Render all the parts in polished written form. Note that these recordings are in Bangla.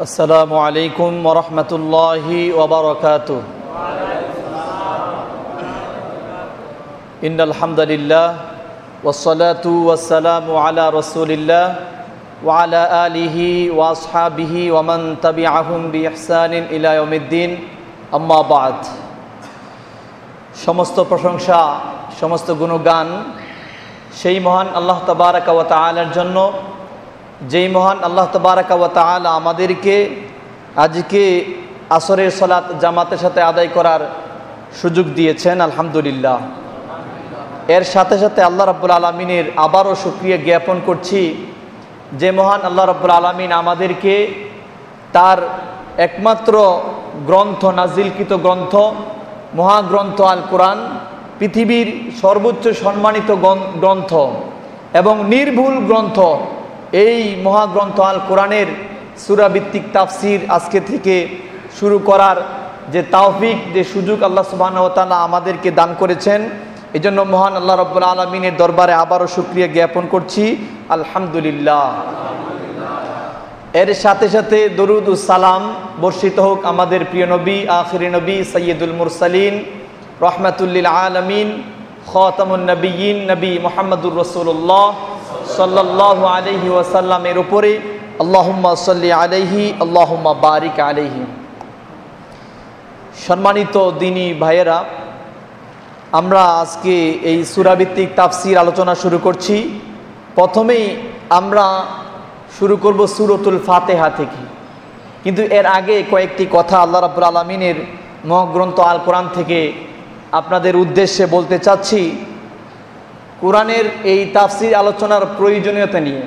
আসসালামু আলাইকুম ওয়া রাহমাতুল্লাহি ওয়া বারাকাতুহু। ইন্নাল হামদালিল্লাহ ওয়াসসালাতু ওয়াসসালামু আলা রাসূলিল্লাহ ওয়া আলা আলিহি ওয়া আসহাবিহি ওয়া মান তাবিআহুম বিইহসানিন ইলা ইয়াউমিদ্দিন, আম্মা বা'দ। সমস্ত প্রশংসা, সমস্ত গুণগান সেই মহান আল্লাহ তাবারাকা ওয়া তাআলার জন্য, যেই মহান আল্লাহ তাবারাকা ওয়া তাআলা আমাদেরকে আজকে আসরের সালাত জামাতের সাথে আদায় করার সুযোগ দিয়েছেন, আলহামদুলিল্লাহ। এর সাথে সাথে আল্লাহ রাব্বুল আলামিনের আবারও শুকরিয়া জ্ঞাপন করছি যে মহান আল্লাহ রাব্বুল আলামিন আমাদেরকে তার একমাত্র গ্রন্থ, নাজিলকৃত গ্রন্থ, মহাগ্রন্থ আল কোরআন, পৃথিবীর সর্বোচ্চ সম্মানিত গ্রন্থ এবং নির্ভুল গ্রন্থ, এই মহাগ্রন্থ আল কোরআনের সূরা ভিত্তিক তাফসির আজকে থেকে শুরু করার যে তৌফিক, যে সুযোগ আল্লাহ সুবহানাহু ওয়া তাআলা আমাদেরকে দান করেছেন, এই জন্য মহান আল্লাহ রাব্বুল আলামিনের দরবারে আবারও শুকরিয়া জ্ঞাপন করছি, আলহামদুলিল্লাহ। এর সাথে সাথে দরুদ ও সালাম বর্ষিত হোক আমাদের প্রিয় নবী, আখিরি নবী, সাইয়্যিদুল মুরসালিন, রাহমাতুল লিল আলামিন, খাতামুন নবিয়্যিন, নবী মুহাম্মদুর রাসূলুল্লাহ সাল্লাল্লাহু আলাইহি ওয়াসাল্লামের উপরে। আল্লাহুম্মা সাল্লি আলাইহি, আল্লাহুম্মা বারিক আলাইহি। সম্মানিত দ্বীনী ভাইয়েরা, আমরা আজকে এই সূরা ভিত্তিক তাফসীর আলোচনা শুরু করছি। প্রথমেই আমরা শুরু করব সূরাতুল ফাতিহা থেকে, কিন্তু এর আগে কয়েকটি কথা আল্লাহ রাব্বুল আলামিনের মহাগ্রন্থ আল কোরআন থেকে আপনাদের উদ্দেশ্যে বলতে চাচ্ছি, কোরআনের এই তাফসীর আলোচনার প্রয়োজনীয়তা নিয়ে।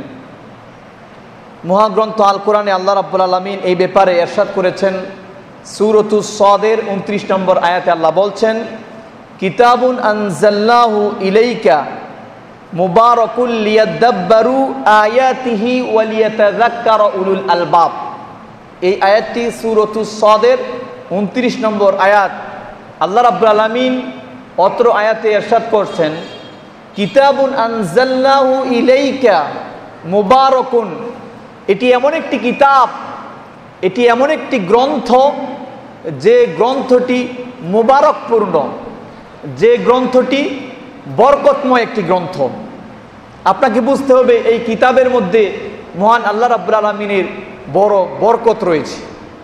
মহাগ্রন্থ আল কোরআনে আল্লাহ রাব্বুল আলামিন এই ব্যাপারে ইরশাদ করেছেন। সূরাতুস সাদের 29 নম্বর আয়াতে আল্লাহ বলছেন, কিতাবুন আনজালনাহু ইলাইকা মুবারাকুল লিয়াদাব্বারু আয়াতিহি ওয়া লিয়াতাযাক্কারা উলুল আলবাব। এই আয়াতটি সূরাতুস সাদের 29 নম্বর আয়াত। আল্লাহ রাব্বুল আলামিন অত্র আয়াতে ইরশাদ করছেন, কিতাবুন আনজালনাহু ইলাইকা মুবারাকুন। এটি এমন একটি কিতাব, এটি এমন একটি গ্রন্থ, যে গ্রন্থটি মুবারকপূর্ণ, যে গ্রন্থটি বরকতময় একটি গ্রন্থ। আপনাকে বুঝতে হবে এই কিতাবের মধ্যে মহান আল্লাহ রাব্বুল আলামিনের বড় বরকত রয়েছে,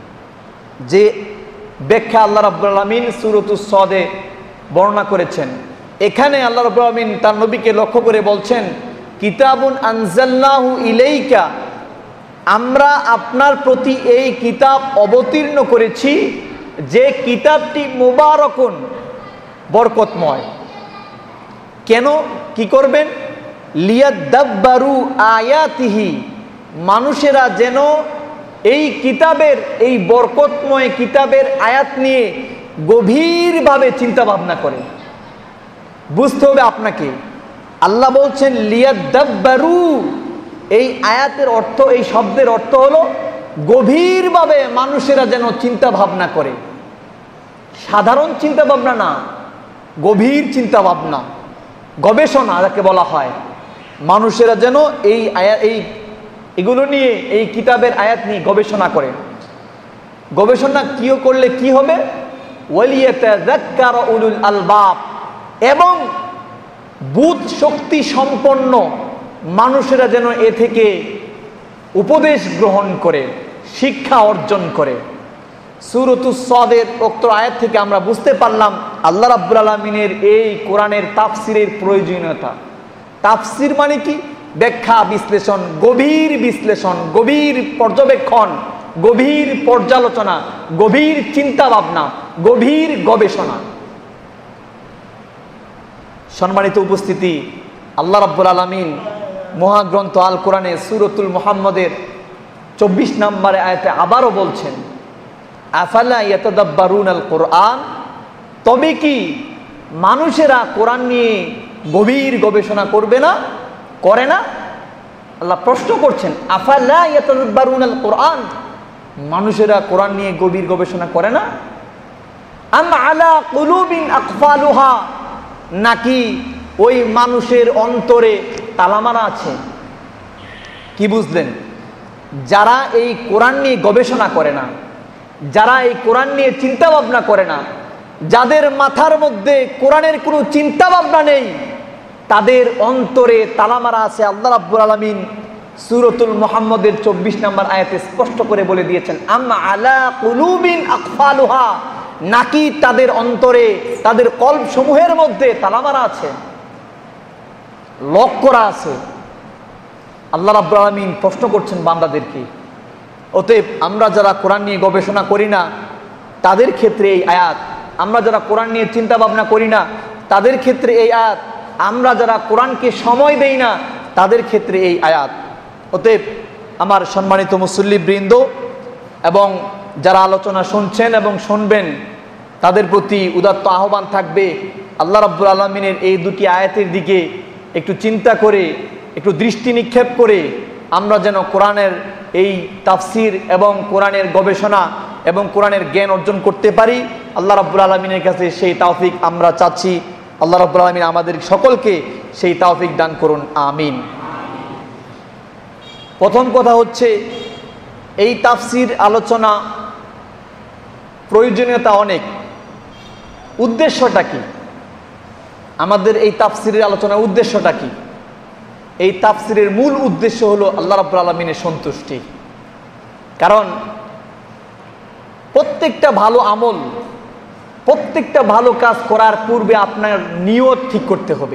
যে ব্যাখ্যা আল্লাহ রাব্বুল আলামিন সূরাতুস সাদে বর্ণনা করেছেন। এখানে আল্লাহ রাব্বুল আলামিন তার নবীকে লক্ষ্য করে বলছেন, কিতাবুন আনজালনাহু ইলাইকা, আমরা আপনার প্রতি এই কিতাব অবতীর্ণ করেছি, যে কিতাবটি মুবারাকুন, বরকতময়। কেন, কি করবেন? লিয়াদাব্বারু আয়াতিহি, মানুষেরা যেন এই কিতাবের, এই বরকতময় কিতাবের আয়াত নিয়ে গভীরভাবে চিন্তা ভাবনা করে। বুঝতে হবে আপনাকে, আল্লাহ বলছেন লিয়াদাব্বারু, এই আয়াতের অর্থ, এই শব্দের অর্থ হলো গভীরভাবে মানুষেরা যেন চিন্তা ভাবনা করে। সাধারণ চিন্তা ভাবনা না, গভীর চিন্তা ভাবনা, গবেষণা যাকে বলা হয়। মানুষেরা যেন এই এগুলো নিয়ে, এই কিতাবের আয়াত নিয়ে গবেষণা করে। গবেষণা কিও করলে কি হবে? ওয়ালিয়াতাযাক্কারা উলুল আলবাব, এবং বুধ শক্তি সম্পন্ন মানুষেরা যেন এ থেকে উপদেশ গ্রহণ করে, শিক্ষা অর্জন করে। সূরাতুস সাদের উক্ত আয়াত থেকে আমরা বুঝতে পারলাম আল্লাহ রাব্বুল আলামিনের এই কোরআনের তাফসীরের প্রয়োজনীয়তা। তাফসীর মানে কি? ব্যাখ্যা, বিশ্লেষণ, গভীর বিশ্লেষণ, গভীর পর্যবেক্ষণ, গভীর পর্যালোচনা, গভীর চিন্তা ভাবনা, গভীর গবেষণা। সম্মানিত উপস্থিতি, আল্লাহ রাব্বুল আলামিন মহাগ্রন্থ আল কোরআনে সূরাতুল মুহাম্মদের 24 নম্বরে আয়াতে আবারও বলছেন, আফালা ইয়াতাদাব্বারুনাল কোরআন, তবে কি মানুষেরা কোরআন নিয়ে গভীর গবেষণা করবে না, করে না? আল্লাহ প্রশ্ন করছেন, আফালা ইয়াতাদাব্বারুনাল কোরআন, মানুষেরা কোরআন নিয়ে গভীর গবেষণা করে না? আম আলা কুলুবিন আকফালুহা, নাকি ওই মানুষের অন্তরে তালামারা আছে? কি বুঝলেন? যারা এই কোরআন নিয়ে গবেষণা করে না, যারা এই কোরআন নিয়ে চিন্তা ভাবনা করে না, যাদের মাথার মধ্যে কোরআনের কোনো চিন্তা ভাবনা নেই, তাদের অন্তরে তালা মারা আছে। আল্লাহ রাব্বুল আলামিন সূরাতুল মুহাম্মদের 24 নম্বর আয়াতে স্পষ্ট করে বলে দিয়েছেন, আম আলা কুলুবিন আকফালুহা, নাকি তাদের অন্তরে, তাদের কলব সমূহের মধ্যে তালা মারা আছে, লক করা আছে। আল্লাহ রাব্বুল আলামিন প্রশ্ন করছেন বান্দাদেরকে। অতএব আমরা যারা কোরআন নিয়ে গবেষণা করি না তাদের ক্ষেত্রে এই আয়াত, আমরা যারা কোরআন নিয়ে চিন্তা ভাবনা করি না তাদের ক্ষেত্রে এই আয়াত, আমরা যারা কোরআনকে সময় দেই না তাদের ক্ষেত্রে এই আয়াত। অতএব আমার সম্মানিত মুসল্লিবৃন্দ এবং যারা আলোচনা শুনছেন এবং শুনবেন তাদের প্রতি উদাত্ত আহ্বান থাকবে, আল্লাহ রাব্বুল আলামিনের এই দুটি আয়াতের দিকে একটু চিন্তা করে, একটু দৃষ্টি নিক্ষেপ করে আমরা যেন কোরআনের এই তাফসির এবং কোরআনের গবেষণা এবং কোরআনের জ্ঞান অর্জন করতে পারি। আল্লাহ রাব্বুল আলামিনের কাছে সেই তৌফিক আমরা চাচ্ছি। আল্লাহ রাব্বুল আলামিন আমাদের সকলকে সেই তৌফিক দান করুন, আমিন। প্রথম কথা হচ্ছে, এই তাফসির আলোচনা প্রয়োজনীয়তা অনেক। উদ্দেশ্যটা কি? আমাদের এই তাফসিরের আলোচনার উদ্দেশ্যটা কি? এই তাফসিরের মূল উদ্দেশ্য হলো আল্লাহ রাব্বুল আলামিনের সন্তুষ্টি। কারণ প্রত্যেকটা ভালো আমল, প্রত্যেকটা ভালো কাজ করার পূর্বে আপনার নিয়ত ঠিক করতে হবে।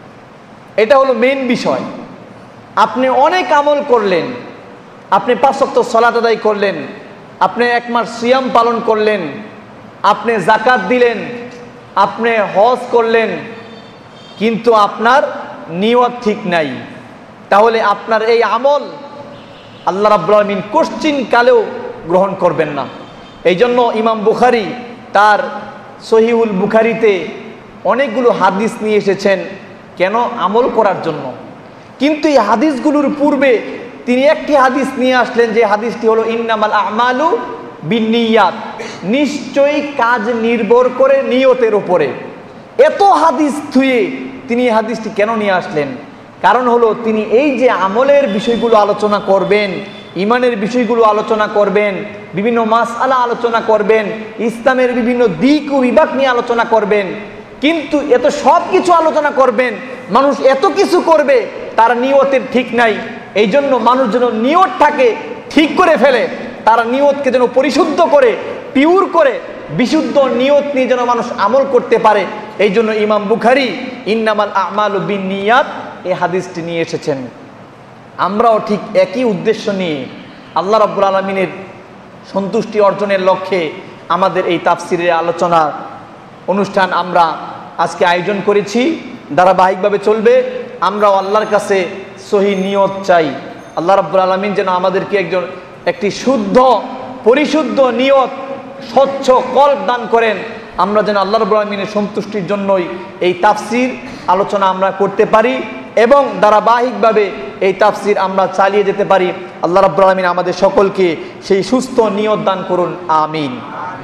এটা হলো মেইন বিষয়। আপনি অনেক আমল করলেন, আপনি 5 ওয়াক্ত সালাত আদায় করলেন, আপনি 1 মাস সিয়াম পালন করলেন, আপনি যাকাত দিলেন, আপনি হজ করলেন, কিন্তু আপনার নিয়ত ঠিক নাই, তাহলে আপনার এই আমল আল্লাহ রাব্বুল আলামিন কোশ্চিন কালেও গ্রহণ করবেন না। এই জন্য ইমাম বুখারী তার সহিহুল বুখারীতে অনেকগুলো হাদিস নিয়ে এসেছেন কেন? আমল করার জন্য। কিন্তু এই হাদিসগুলোর পূর্বে তিনি একটি হাদিস নিয়ে আসলেন, যে হাদিসটি হলো ইন্নামাল আমালু বিন্নিয়াত, নিশ্চয়ই কাজ নির্ভর করে নিয়তের উপরে। এত হাদিস থুয়ে তিনি এই হাদিসটি কেন নিয়ে আসলেন? কারণ হলো তিনি এই যে আমলের বিষয়গুলো আলোচনা করবেন, ইমানের বিষয়গুলো আলোচনা করবেন, বিভিন্ন মাসআলা আলোচনা করবেন, ইসলামের বিভিন্ন দিক ও বিভাগ নিয়ে আলোচনা করবেন, কিন্তু এত সব কিছু আলোচনা করবেন, মানুষ এত কিছু করবে, তার নিয়তের ঠিক নাই। এই জন্য মানুষ যেন নিয়তটাকে ঠিক করে ফেলে, তার নিয়তকে যেন পরিশুদ্ধ করে, পিওর করে, বিশুদ্ধ নিয়ত নিয়ে যেন মানুষ আমল করতে পারে। এই জন্য ইমাম বুখারী ইন্নামাল আমালু বিন্নিয়াত এই হাদিসটি নিয়ে এসেছেন। আমরাও ঠিক একই উদ্দেশ্য নিয়ে আল্লাহ রাব্বুল আলামিনের সন্তুষ্টি অর্জনের লক্ষ্যে আমাদের এই তাফসিরের আলোচনা অনুষ্ঠান আমরা আজকে আয়োজন করেছি। ধারাবাহিকভাবে চলবে। আমরাও আল্লাহর কাছে সহি নিয়ত চাই। আল্লাহ রাব্বুল আলামিন যেন আমাদেরকে একটি শুদ্ধ পরিশুদ্ধ নিয়ত, স্বচ্ছ কল্ব দান করেন। আমরা যেন আল্লাহ রাব্বুল আলামিনের সন্তুষ্টির জন্যই এই তাফসির আলোচনা আমরা করতে পারি এবং ধারাবাহিকভাবে এই তাফসির আমরা চালিয়ে যেতে পারি। আল্লাহ রাব্বুল আলামিন আমাদের সকলকে সেই সুস্থ নিয়ত দান করুন, আমিন।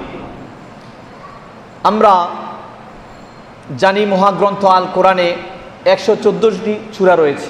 আমরা জানি মহাগ্রন্থ আল কোরআনে 114টি সূরা রয়েছে।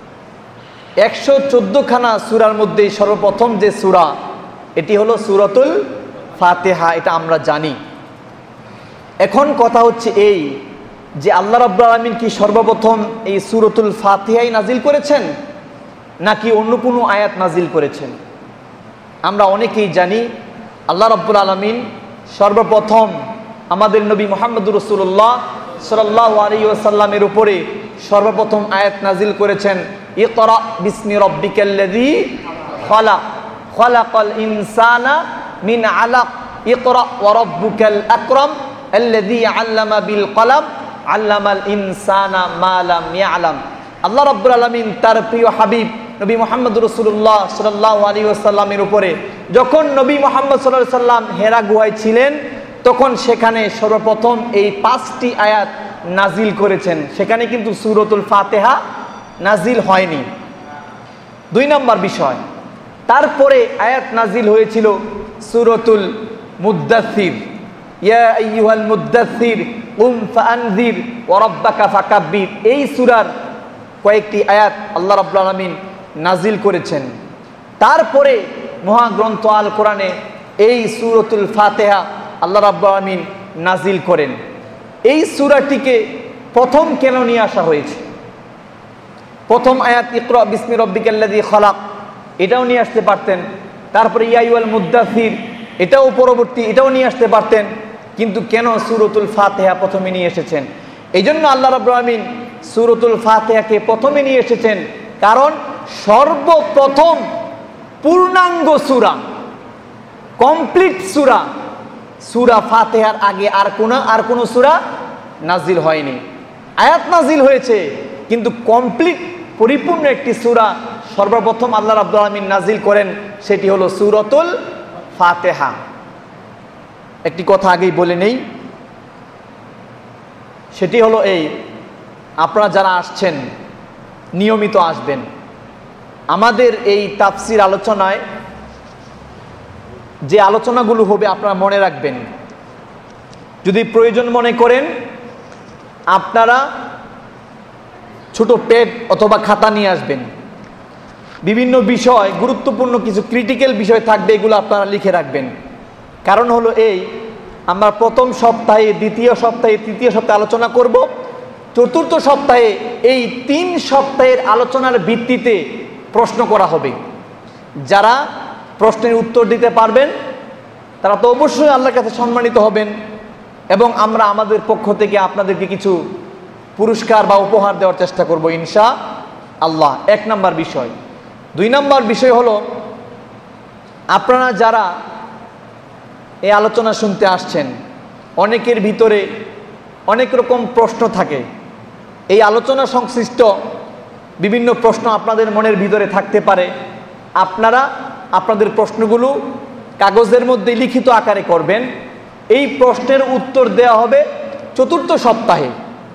114খানা সূরার মধ্যে সর্বপ্রথম যে সূরা, এটি হলো সূরাতুল ফাতিহা। এটা আমরা জানি। এখন কথা হচ্ছে এই যে আল্লাহ রাব্বুল আলামিন কি সর্বপ্রথম এই সূরাতুল ফাতিহাই নাজিল করেছেন নাকি অন্য কোনো আয়াত নাজিল করেছেন? আমরা অনেকেই জানি আল্লাহ রাব্বুল আলামিন সর্বপ্রথম আমাদের নবী মুহাম্মদুর রাসূলুল্লাহ সাল্লাল্লাহু আলাইহি ওয়াসাল্লামের উপরে সর্বপ্রথম আয়াত নাজিল করেছেন, ইকরা বিসমি রাব্বিকাল্লাযী খালাক, খালাকাল ইনসানা মিন আলাক, ইকরা ওয়া রাব্বুকাল আকরাম আল্লাযী আল্লামা বিল কলম আল্লামাল ইনসানা মা লাম ইয়ালাম। আল্লাহ রাব্বুল আলামিন তার প্রিয় হাবিব নবী মুহাম্মদ রাসূলুল্লাহ সাল্লাল্লাহু আলাইহি ওয়াসাল্লামের উপরে যখন নবী মুহাম্মদ সাল্লাল্লাহু আলাইহি ওয়াসাল্লাম হেরা গুহায় ছিলেন, তখন সেখানে সর্বপ্রথম এই 5টি আয়াত নাজিল করেছেন। সেখানে কিন্তু সূরাতুল ফাতিহা নাজিল হয়নি। 2 নম্বর বিষয়, তারপরে আয়াত নাজিল হয়েছিল সূরাতুল মুদ্দাসসির, ইয়া আইয়ুহাল মুদ্দাসসির কুম ফাআনযির ওয়া রাব্বাকা ফাকাব্বির। এই সূরার কয়েকটি আয়াত আল্লাহ রাব্বুল আলামিন নাজিল করেছেন। তারপরে মহাগ্রন্থ আল কোরআনে এই সূরাতুল ফাতিহা আল্লাহ রাব্বুল আলামিন নাজিল করেন। এই সূরাটিকে প্রথম কেন নিয়ে আসা হয়েছে? প্রথম আয়াত ইকরা বিসমি রাব্বিকাল্লাযী খালাক, এটাও নিয়ে আসতে পারতেন। তারপরে ইয়া আইয়ুহাল মুদ্দাসসির, এটাও পরবর্তী, এটাও নিয়ে আসতে পারতেন। কিন্তু কেন সূরাতুল ফাতিহা প্রথমে নিয়ে এসেছেন? এই জন্য আল্লাহ রাব্বুল আলামিন সূরাতুল ফাতিহাকে প্রথমে নিয়ে এসেছেন, কারণ সর্বপ্রথম পূর্ণাঙ্গ সূরা, কমপ্লিট সূরা, সূরা ফাতিহার আগে আর কোনো সূরা নাজিল হয়নি। আয়াত নাজিল হয়েছে, কিন্তু কমপ্লিট পরিপূর্ণ একটি সূরা সর্বপ্রথম আল্লাহ রাব্বুল আলামিন নাজিল করেন, সেটি হলো সূরাতুল ফাতিহা। একটি কথা আগেই বলে নেই, সেটি হলো এই, আপনারা যারা আসছেন নিয়মিত আসবেন। আমাদের এই তাফসির আলোচনায় যে আলোচনাগুলো হবে আপনারা মনে রাখবেন। যদি প্রয়োজন মনে করেন আপনারা ছোট পেন অথবা খাতা নিয়ে আসবেন। বিভিন্ন বিষয়, গুরুত্বপূর্ণ কিছু ক্রিটিক্যাল বিষয় থাকবে, এগুলো আপনারা লিখে রাখবেন। কারণ হলো এই, আমরা প্রথম সপ্তাহে, দ্বিতীয় সপ্তাহে, তৃতীয় সপ্তাহে আলোচনা করব। চতুর্থ সপ্তাহে এই 3 সপ্তাহের আলোচনার ভিত্তিতে প্রশ্ন করা হবে। যারা প্রশ্নের উত্তর দিতে পারবেন তারা তো অবশ্যই আল্লাহর কাছে সম্মানিত হবেন, এবং আমরা আমাদের পক্ষ থেকে আপনাদেরকে কিছু পুরস্কার বা উপহার দেওয়ার চেষ্টা করব ইনশাআল্লাহ। 1 নম্বর বিষয়। 2 নম্বর বিষয় হলো, আপনারা যারা এই আলোচনা শুনতে আসছেন, অনেকের ভিতরে অনেক রকম প্রশ্ন থাকে। এই আলোচনা সংশ্লিষ্ট বিভিন্ন প্রশ্ন আপনাদের মনের ভিতরে থাকতে পারে। আপনারা আপনাদের প্রশ্নগুলো কাগজের মধ্যে লিখিত আকারে করবেন। এই প্রশ্নের উত্তর দেওয়া হবে চতুর্থ সপ্তাহে,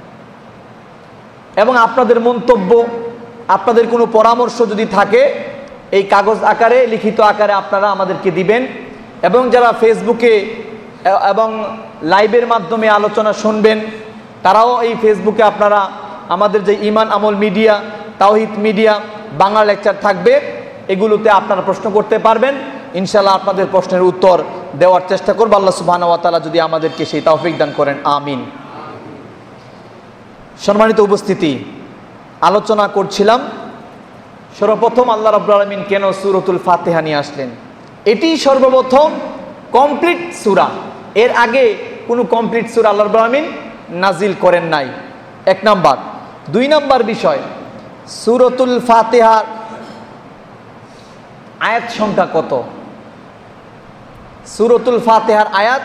এবং আপনাদের মন্তব্য, আপনাদের কোনো পরামর্শ যদি থাকে এই কাগজ আকারে, লিখিত আকারে আপনারা আমাদেরকে দিবেন। এবং যারা ফেসবুকে এবং লাইভের মাধ্যমে আলোচনা শুনবেন, তারাও এই ফেসবুকে আপনারা আমাদের যে ঈমান আমল মিডিয়া, তাওহীদ মিডিয়া, বাংলা লেকচার থাকবে, এগুলোতে আপনারা প্রশ্ন করতে পারবেন। ইনশাআল্লাহ আপনাদের প্রশ্নের উত্তর দেওয়ার চেষ্টা করব। আল্লাহ সুবহানাহু ওয়া তাআলা যদি আমাদেরকে সেই তৌফিক দান করেন, আমিন। সম্মানিত উপস্থিতি, আলোচনা করছিলাম সর্বপ্রথম আল্লাহ রাব্বুল আলামিন কেন সূরাতুল ফাতিহা নিয়ে আসলেন। এটি সর্বপ্রথম কমপ্লিট সূরা, এর আগে কোনো কমপ্লিট সূরা আল্লাহ রাব্বুল আলামিন নাজিল করেন নাই। 1 নাম্বার। 2 নাম্বার বিষয়, সূরাতুল ফাতিহার আয়াত সংখ্যা কত? সূরাতুল ফাতিহার আয়াত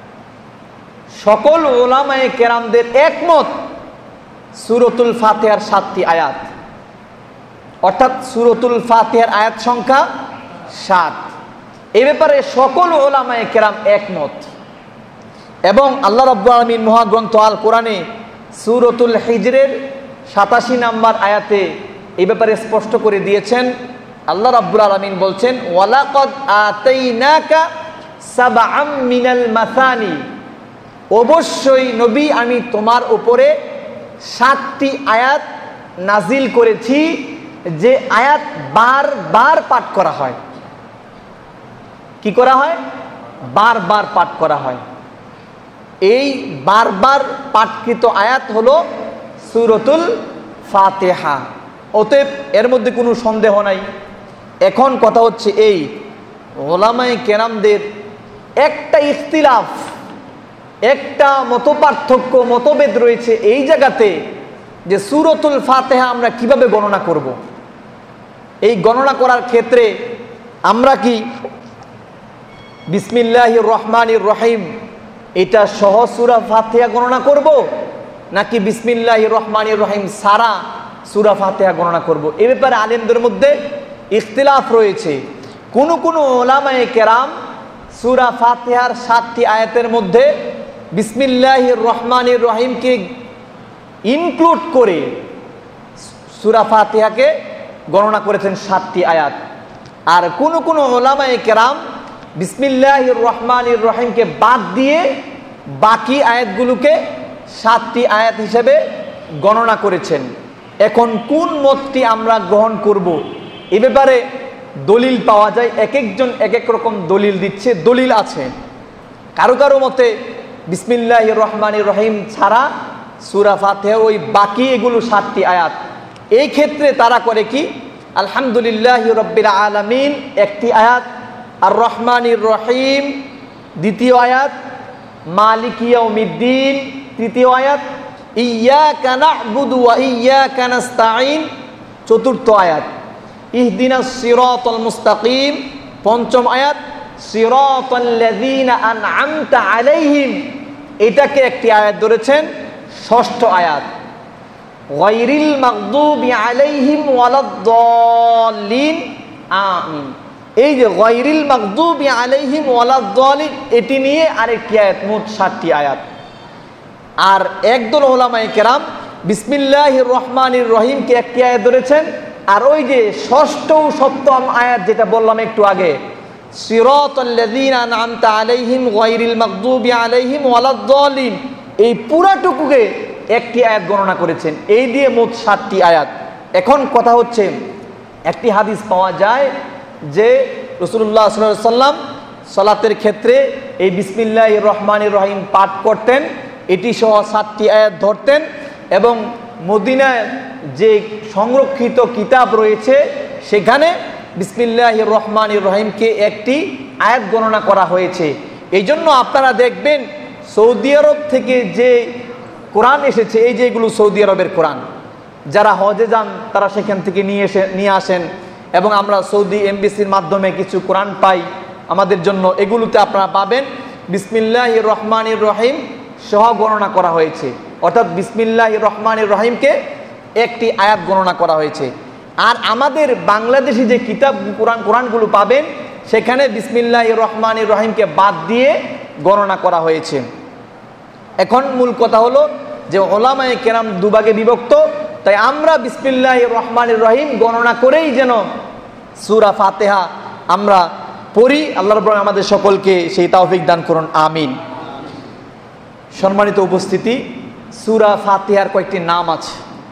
সকল উলামায়ে কেরামদের একমত, সূরাতুল ফাতিহার 7টি আয়াত, অর্থাৎ সূরাতুল ফাতিহার আয়াত সংখ্যা 7। এই ব্যাপারে সকল উলামায়ে কেরাম একমত। এবং আল্লাহ রাব্বুল আলামিন মহাগ্রন্থ আল কোরআনে সূরাতুল হিজরের 87 নম্বর আয়াতে এই ব্যাপারে স্পষ্ট করে দিয়েছেন। আল্লাহ রাব্বুল আলামিন বলছেন, ওয়ালাকাদ আতাইনাকা সাবআম মিনাল মাসানি, অবশ্যই নবী আমি তোমার উপরে 7টি আয়াত নাজিল করেছি, যে আয়াত বারবার পাঠ করা হয়। কি করা হয়? বারবার পাঠ করা হয়। এই বারবার পাঠকৃত আয়াত হলো সূরাতুল ফাতিহা। অতএব এর মধ্যে কোনো সন্দেহ নাই। এখন কথা হচ্ছে এই, উলামায়ে কেরামদের একটা ইখতিলাফ, একটা মতপার্থক্য, মতভেদ রয়েছে এই জায়গাতে যে সূরাতুল ফাতিহা আমরা কিভাবে গণনা করব। এই গণনা করার ক্ষেত্রে আমরা কি বিসমিল্লাহির রহমানির রহিম এটা সহ সূরা ফাতিহা গণনা করব, নাকি বিসমিল্লাহির রহমানির রহিম সারা সূরা ফাতিহা গণনা করব? এ ব্যাপারে আলেমদের মধ্যে ইখতিলাফ রয়েছে। কোন কোন উলামায়ে কেরাম সূরা ফাতিহার 7টি আয়াতের মধ্যে বিসমিল্লাহির রহমানির রহিমকে ইনক্লুড করে সূরা ফাতিহাকে গণনা করেছেন 7টি আয়াত। আর কোন কোন উলামায়ে কেরাম বিসমিল্লাহির রহমানির রহিমকে বাদ দিয়ে বাকি আয়াতগুলোকে 7টি আয়াত হিসেবে গণনা করেছেন। এখন কোন মতটি আমরা গ্রহণ করব, এ ব্যাপারে দলিল পাওয়া যায়, এক একজন এক এক রকম দলিল দিচ্ছে, দলিল আছে। কারো কারো মতে বিসমিল্লাহির রহমানির রহিম ছাড়া সূরা ফাতিহা ওই বাকি এগুলো 7টি আয়াত। এই ক্ষেত্রে তারা করে কি, আলহামদুলিল্লাহি রাব্বিল আলামিন একটি আয়াত, আর রহমানির রহিম দ্বিতীয় আয়াত, মালিক ইয়াউমিদ্দিন তৃতীয় আয়াত, ইয়্যাকা না'বুদু ওয়া ইয়্যাকা নাস্তাঈন চতুর্থ আয়াত, ইহদিনাস সিরাতাল মুস্তাকিম পঞ্চম আয়াত, সিরাতাল্লাযীনা আন'আমতা আলাইহিম এটাকে একটি আয়াত ধরেছেন ষষ্ঠ আয়াত, গায়রিল মাগদুবি আলাইহিম ওয়ালাদ-দাল্লিন আমিন। এই যে গায়রিল মাগদুবি আলাইহিম ওয়ালাদ-দাল্লিন এটি নিয়ে আরেকটি আয়াত, মোট 7টি আয়াত। আর একদল উলামায়ে কেরাম বিসমিল্লাহির রহমানির রহিমকে একটি আয়াত ধরেছেন, আর ওই যে ষষ্ঠ ও সপ্তম আয়াত যেটা বললাম একটু আগে, সিরাতাল্লাযীনা আন'আমতা আলাইহিম গায়রিল মাগদুবি আলাইহিম ওয়ালাদ-দাল্লিন এই পুরাটুকুকে একটি আয়াত গণনা করেছেন। এই দিয়ে মোট 7টি আয়াত। এখন কথা হচ্ছে, একটি হাদিস পাওয়া যায় যে রাসূলুল্লাহ সাল্লাল্লাহু আলাইহি ওয়াসাল্লাম সালাতের ক্ষেত্রে এই বিসমিল্লাহির রহমানির রহিম পাঠ করতেন, এটি সহ 7টি আয়াত ধরতেন, এবং মদিনায় যে সংরক্ষিত কিতাব রয়েছে সেখানে বিসমিল্লাহির রহমানির রহিমকে একটি আয়াত গণনা করা হয়েছে। এই জন্য আপনারা দেখবেন সৌদি আরব থেকে যে কোরআন এসেছে, এই যে এগুলো সৌদি আরবের কোরআন, যারা হজে যান তারা সেখান থেকে নিয়ে আসেন, এবং আমরা সৌদি এমবিসির মাধ্যমে কিছু কোরআন পাই আমাদের জন্য, এগুলোতে আপনারা পাবেন বিসমিল্লাহির রহমানির রহিম সহ গণনা করা হয়েছে, অর্থাৎ বিসমিল্লাহির রহমানির রহিমকে একটি আয়াত গণনা করা হয়েছে। আর আমাদের বাংলাদেশি যে কিতাব কোরআনগুলো পাবেন সেখানে বিসমিল্লাহির রহমানির রহিমকে বাদ দিয়ে গণনা করা হয়েছে। এখন মূল কথা হলো যে উলামায়ে কেরাম দুভাগে বিভক্ত, তাই আমরা বিসমিল্লাহির রহমানির রহিম গণনা করেই যেন সূরা ফাতিহা আমরা পড়ি। আল্লাহ রাব্বুল আলামিন আমাদের সকলকে সেই তৌফিক দান করুন, আমিন। সম্মানিত উপস্থিতি, সূরা ফাতিহার কয়েকটি নাম আছে।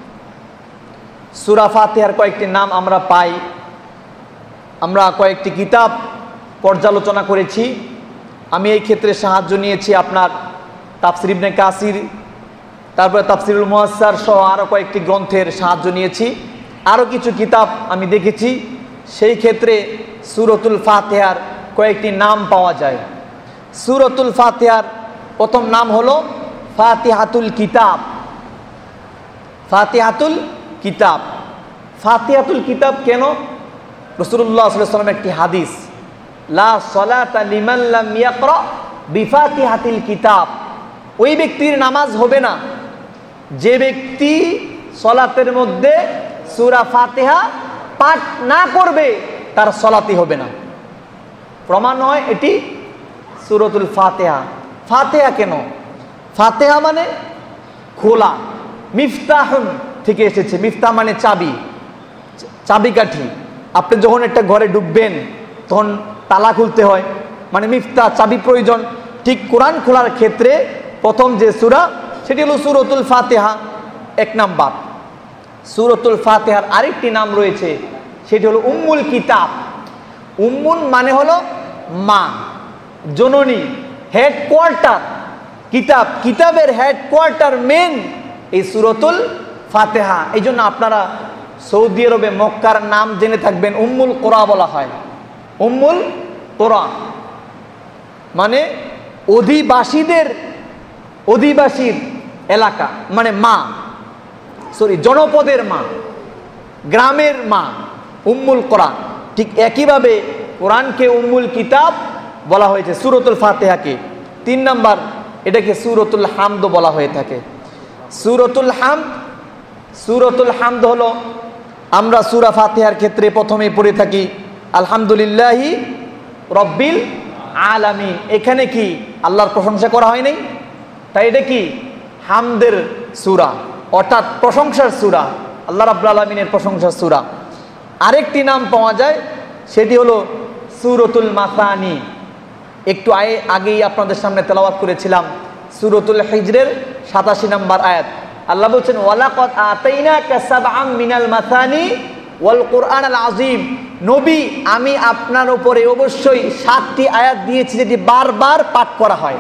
সূরা ফাতিহার কয়েকটি নাম আমরা পাই, আমরা কয়েকটি কিতাব পর্যালোচনা করেছি। আমি এই ক্ষেত্রে সাহায্য নিয়েছি আপনার তাফসির ইবনে কাসির, তারপরে তাফসিরুল মুয়াসসার সহ আরও কয়েকটি গ্রন্থের সাহায্য নিয়েছি। আরও কিছু কিতাব আমি দেখেছি, সেই ক্ষেত্রে সূরাতুল ফাতিহার কয়েকটি নাম পাওয়া যায়। সূরাতুল ফাতিহার প্রথম নাম হলো ফাতিহাতুল কিতাব। ফাতিহাতুল কিতাব, ফাতিহাতুল কিতাব কেন? রাসূলুল্লাহ সাল্লাল্লাহু আলাইহি ওয়াসাল্লাম একটি হাদিস, লা সালাতা লিমান লাম ইয়াকরা বিফাতিহাতিল কিতাব, ওই ব্যক্তির নামাজ হবে না যে ব্যক্তি সলাতের মধ্যে সূরা ফাতিহা পাঠ না করবে, তার সলাতই হবে না। প্রমাণ হয় এটি সূরাতুল ফাতিহা। ফাতিহা কেন? ফাতিহা মানে খোলা, মিফতাহুন থেকে এসেছে, মিফতাহ মানে চাবি, চাবিকাঠি। আপনি যখন একটা ঘরে ঢুকবেন তখন তালা খুলতে হয়, মানে মিফতাহ, চাবি প্রয়োজন। ঠিক কোরআন খোলার ক্ষেত্রে প্রথম যে সূরা সেটি হলো সূরাতুল ফাতিহা, এক নাম্বার। সূরাতুল ফাতিহার আরেকটি নাম রয়েছে, সেটি হলো উম্মুল কিতাব। উম্মুন মানে হলো মা, জননী, হেডকোয়ার্টার। কিতাব, কিতাবের হেডকোয়ার্টার মেন এই সূরাতুল ফাতিহা। এই জন্য আপনারা সৌদি আরবে মক্কার নাম জেনে থাকবেন, উম্মুল কোরা বলা হয়। উম্মুল কোরা মানে অধিবাসীর এলাকা, মানে মা, জনপদের মা, গ্রামের মা, উম্মুল কোরআন। ঠিক একইভাবে কোরআনকে উম্মুল কিতাব বলা হয়েছে, সূরাতুল ফাতিহাকে। 3 নাম্বার, এটাকে সূরাতুল হামদ বলা হয়ে থাকে। সূরাতুল হামদ হলো, আমরা সূরা ফাতিহার ক্ষেত্রে প্রথমে পড়ে থাকি আলহামদুলিল্লাহি রব্বিল আলামিন। এখানে কি আল্লাহর প্রশংসা করা হয় নাই? তাই এটা কি হামদের সূরা, অর্থাৎ প্রশংসার সূরা, আল্লাহ রাব্বুল আলামিনের প্রশংসার সূরা। আরেকটি নাম পাওয়া যায়, সেটি হলো সূরাতুল মাসানি। একটু আগেই আপনাদের সামনে তেলাওয়াত করেছিলাম সূরাতুল হিজরের 87 নম্বর আয়াত। আল্লাহ বলছেন ওয়ালাকাদ আতাইনাকা সাবআম মিনাল মাসানি ওয়াল কুরআনাল আযীম, নবী আমি আপনার উপরে অবশ্যই 7টি আয়াত দিয়েছি যেটি বারবার পাঠ করা হয়।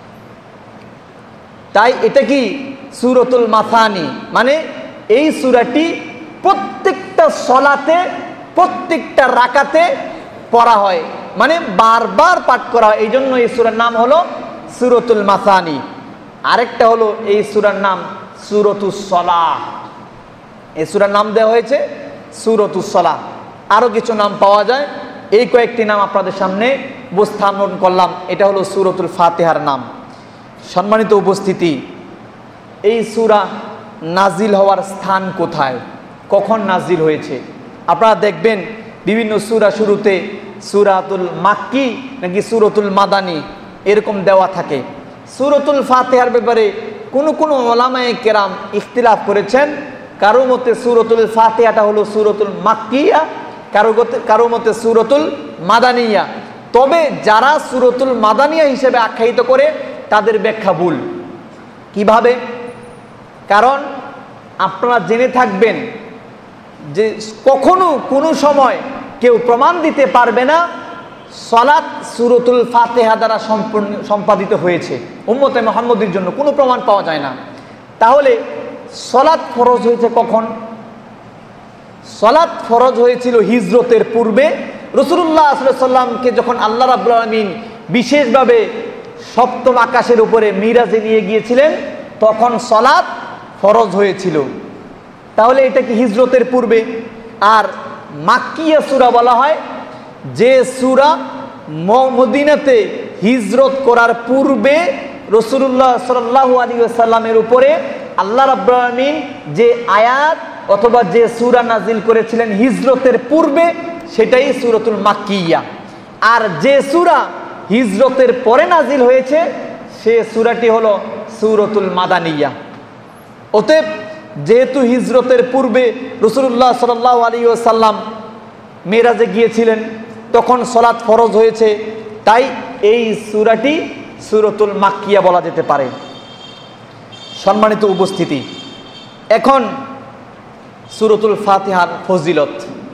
তাই এটা কি সূরাতুল মাসানি, মানে এই সূরাটি প্রত্যেকটা সলাতে প্রত্যেকটা রাকাতে পড়া হয়, মানে বারবার পাঠ করা হয়। এই জন্য এই সূরার নাম হলো সূরাতুল মাসানি। আরেকটা হলো এই সূরার নাম সূরাতুস সালাহ। এই সূরার নাম দেওয়া হয়েছে সূরাতুস সালাহ। আরও কিছু নাম পাওয়া যায়, এই কয়েকটি নাম আপনাদের সামনে উপস্থাপন করলাম। এটা হলো সূরাতুল ফাতিহার নাম। সম্মানিত উপস্থিতি, এই সূরা নাজিল হওয়ার স্থান কোথায়, কখন নাজিল হয়েছে? আপনারা দেখবেন বিভিন্ন সূরা শুরুতে সূরাতুল মাক্কি নাকি সূরাতুল মাদানি এরকম দেওয়া থাকে। সূরাতুল ফাতিহার ব্যাপারে কোনো উলামায়ে কেরাম ইখতিলাফ করেছেন। কারো মতে সূরাতুল ফাতিহাটা হলো সূরাতুল মাক্কিয়া, কারো মতে সূরাতুল মাদানিয়া। তবে যারা সূরাতুল মাদানিয়া হিসেবে আখ্যায়িত করে তাদের ব্যাখ্যা ভুল। কিভাবে? কারণ আপনারা জেনে থাকবেন যে কখনো কোনো সময় কেউ প্রমাণ দিতে পারবে না সালাত সূরাতুল ফাতিহা দ্বারা সম্পাদিত হয়েছে উম্মতে মুহাম্মদের জন্য, কোনো প্রমাণ পাওয়া যায় না। তাহলে সালাত ফরজ হয়েছে কখন? সালাত ফরজ হয়েছিল হিজরতের পূর্বে। রাসূলুল্লাহ সাল্লাল্লাহু আলাইহি ওয়াসাল্লামকে যখন আল্লাহ রাব্বুল আলামিন বিশেষভাবে সপ্তম আকাশের উপরে মিরাজে নিয়ে গিয়েছিলেন তখন সালাত ফরজ হয়েছিল। তাহলে এটা কি হিজরতের পূর্বে? আর মাক্কিয়া সূরা বলা হয় যে সূরা মদিনাতে হিজরত করার পূর্বে রাসূলুল্লাহ সাল্লাল্লাহু আলাইহি ওয়াসাল্লামের উপরে আল্লাহ রাব্বুল আলামিন যে আয়াত অথবা যে সূরা নাজিল করেছিলেন হিজরতের পূর্বে সেটাই সূরাতুল মাক্কিয়া। আর যে সূরা হিজরতের পরে নাজিল হয়েছে সে সূরাটি হলো সূরাতুল মাদানিয়া। অতএব যেহেতু হিজরতের পূর্বে রাসূলুল্লাহ সাল্লাল্লাহু আলাইহি ওয়াসাল্লাম মেরাজে গিয়েছিলেন তখন সালাত ফরজ হয়েছে, তাই এই সূরাটি সূরাতুল মাক্কিয়া বলা যেতে পারে। সম্মানিত উপস্থিতি, এখন সূরাতুল ফাতিহার ফজিলত।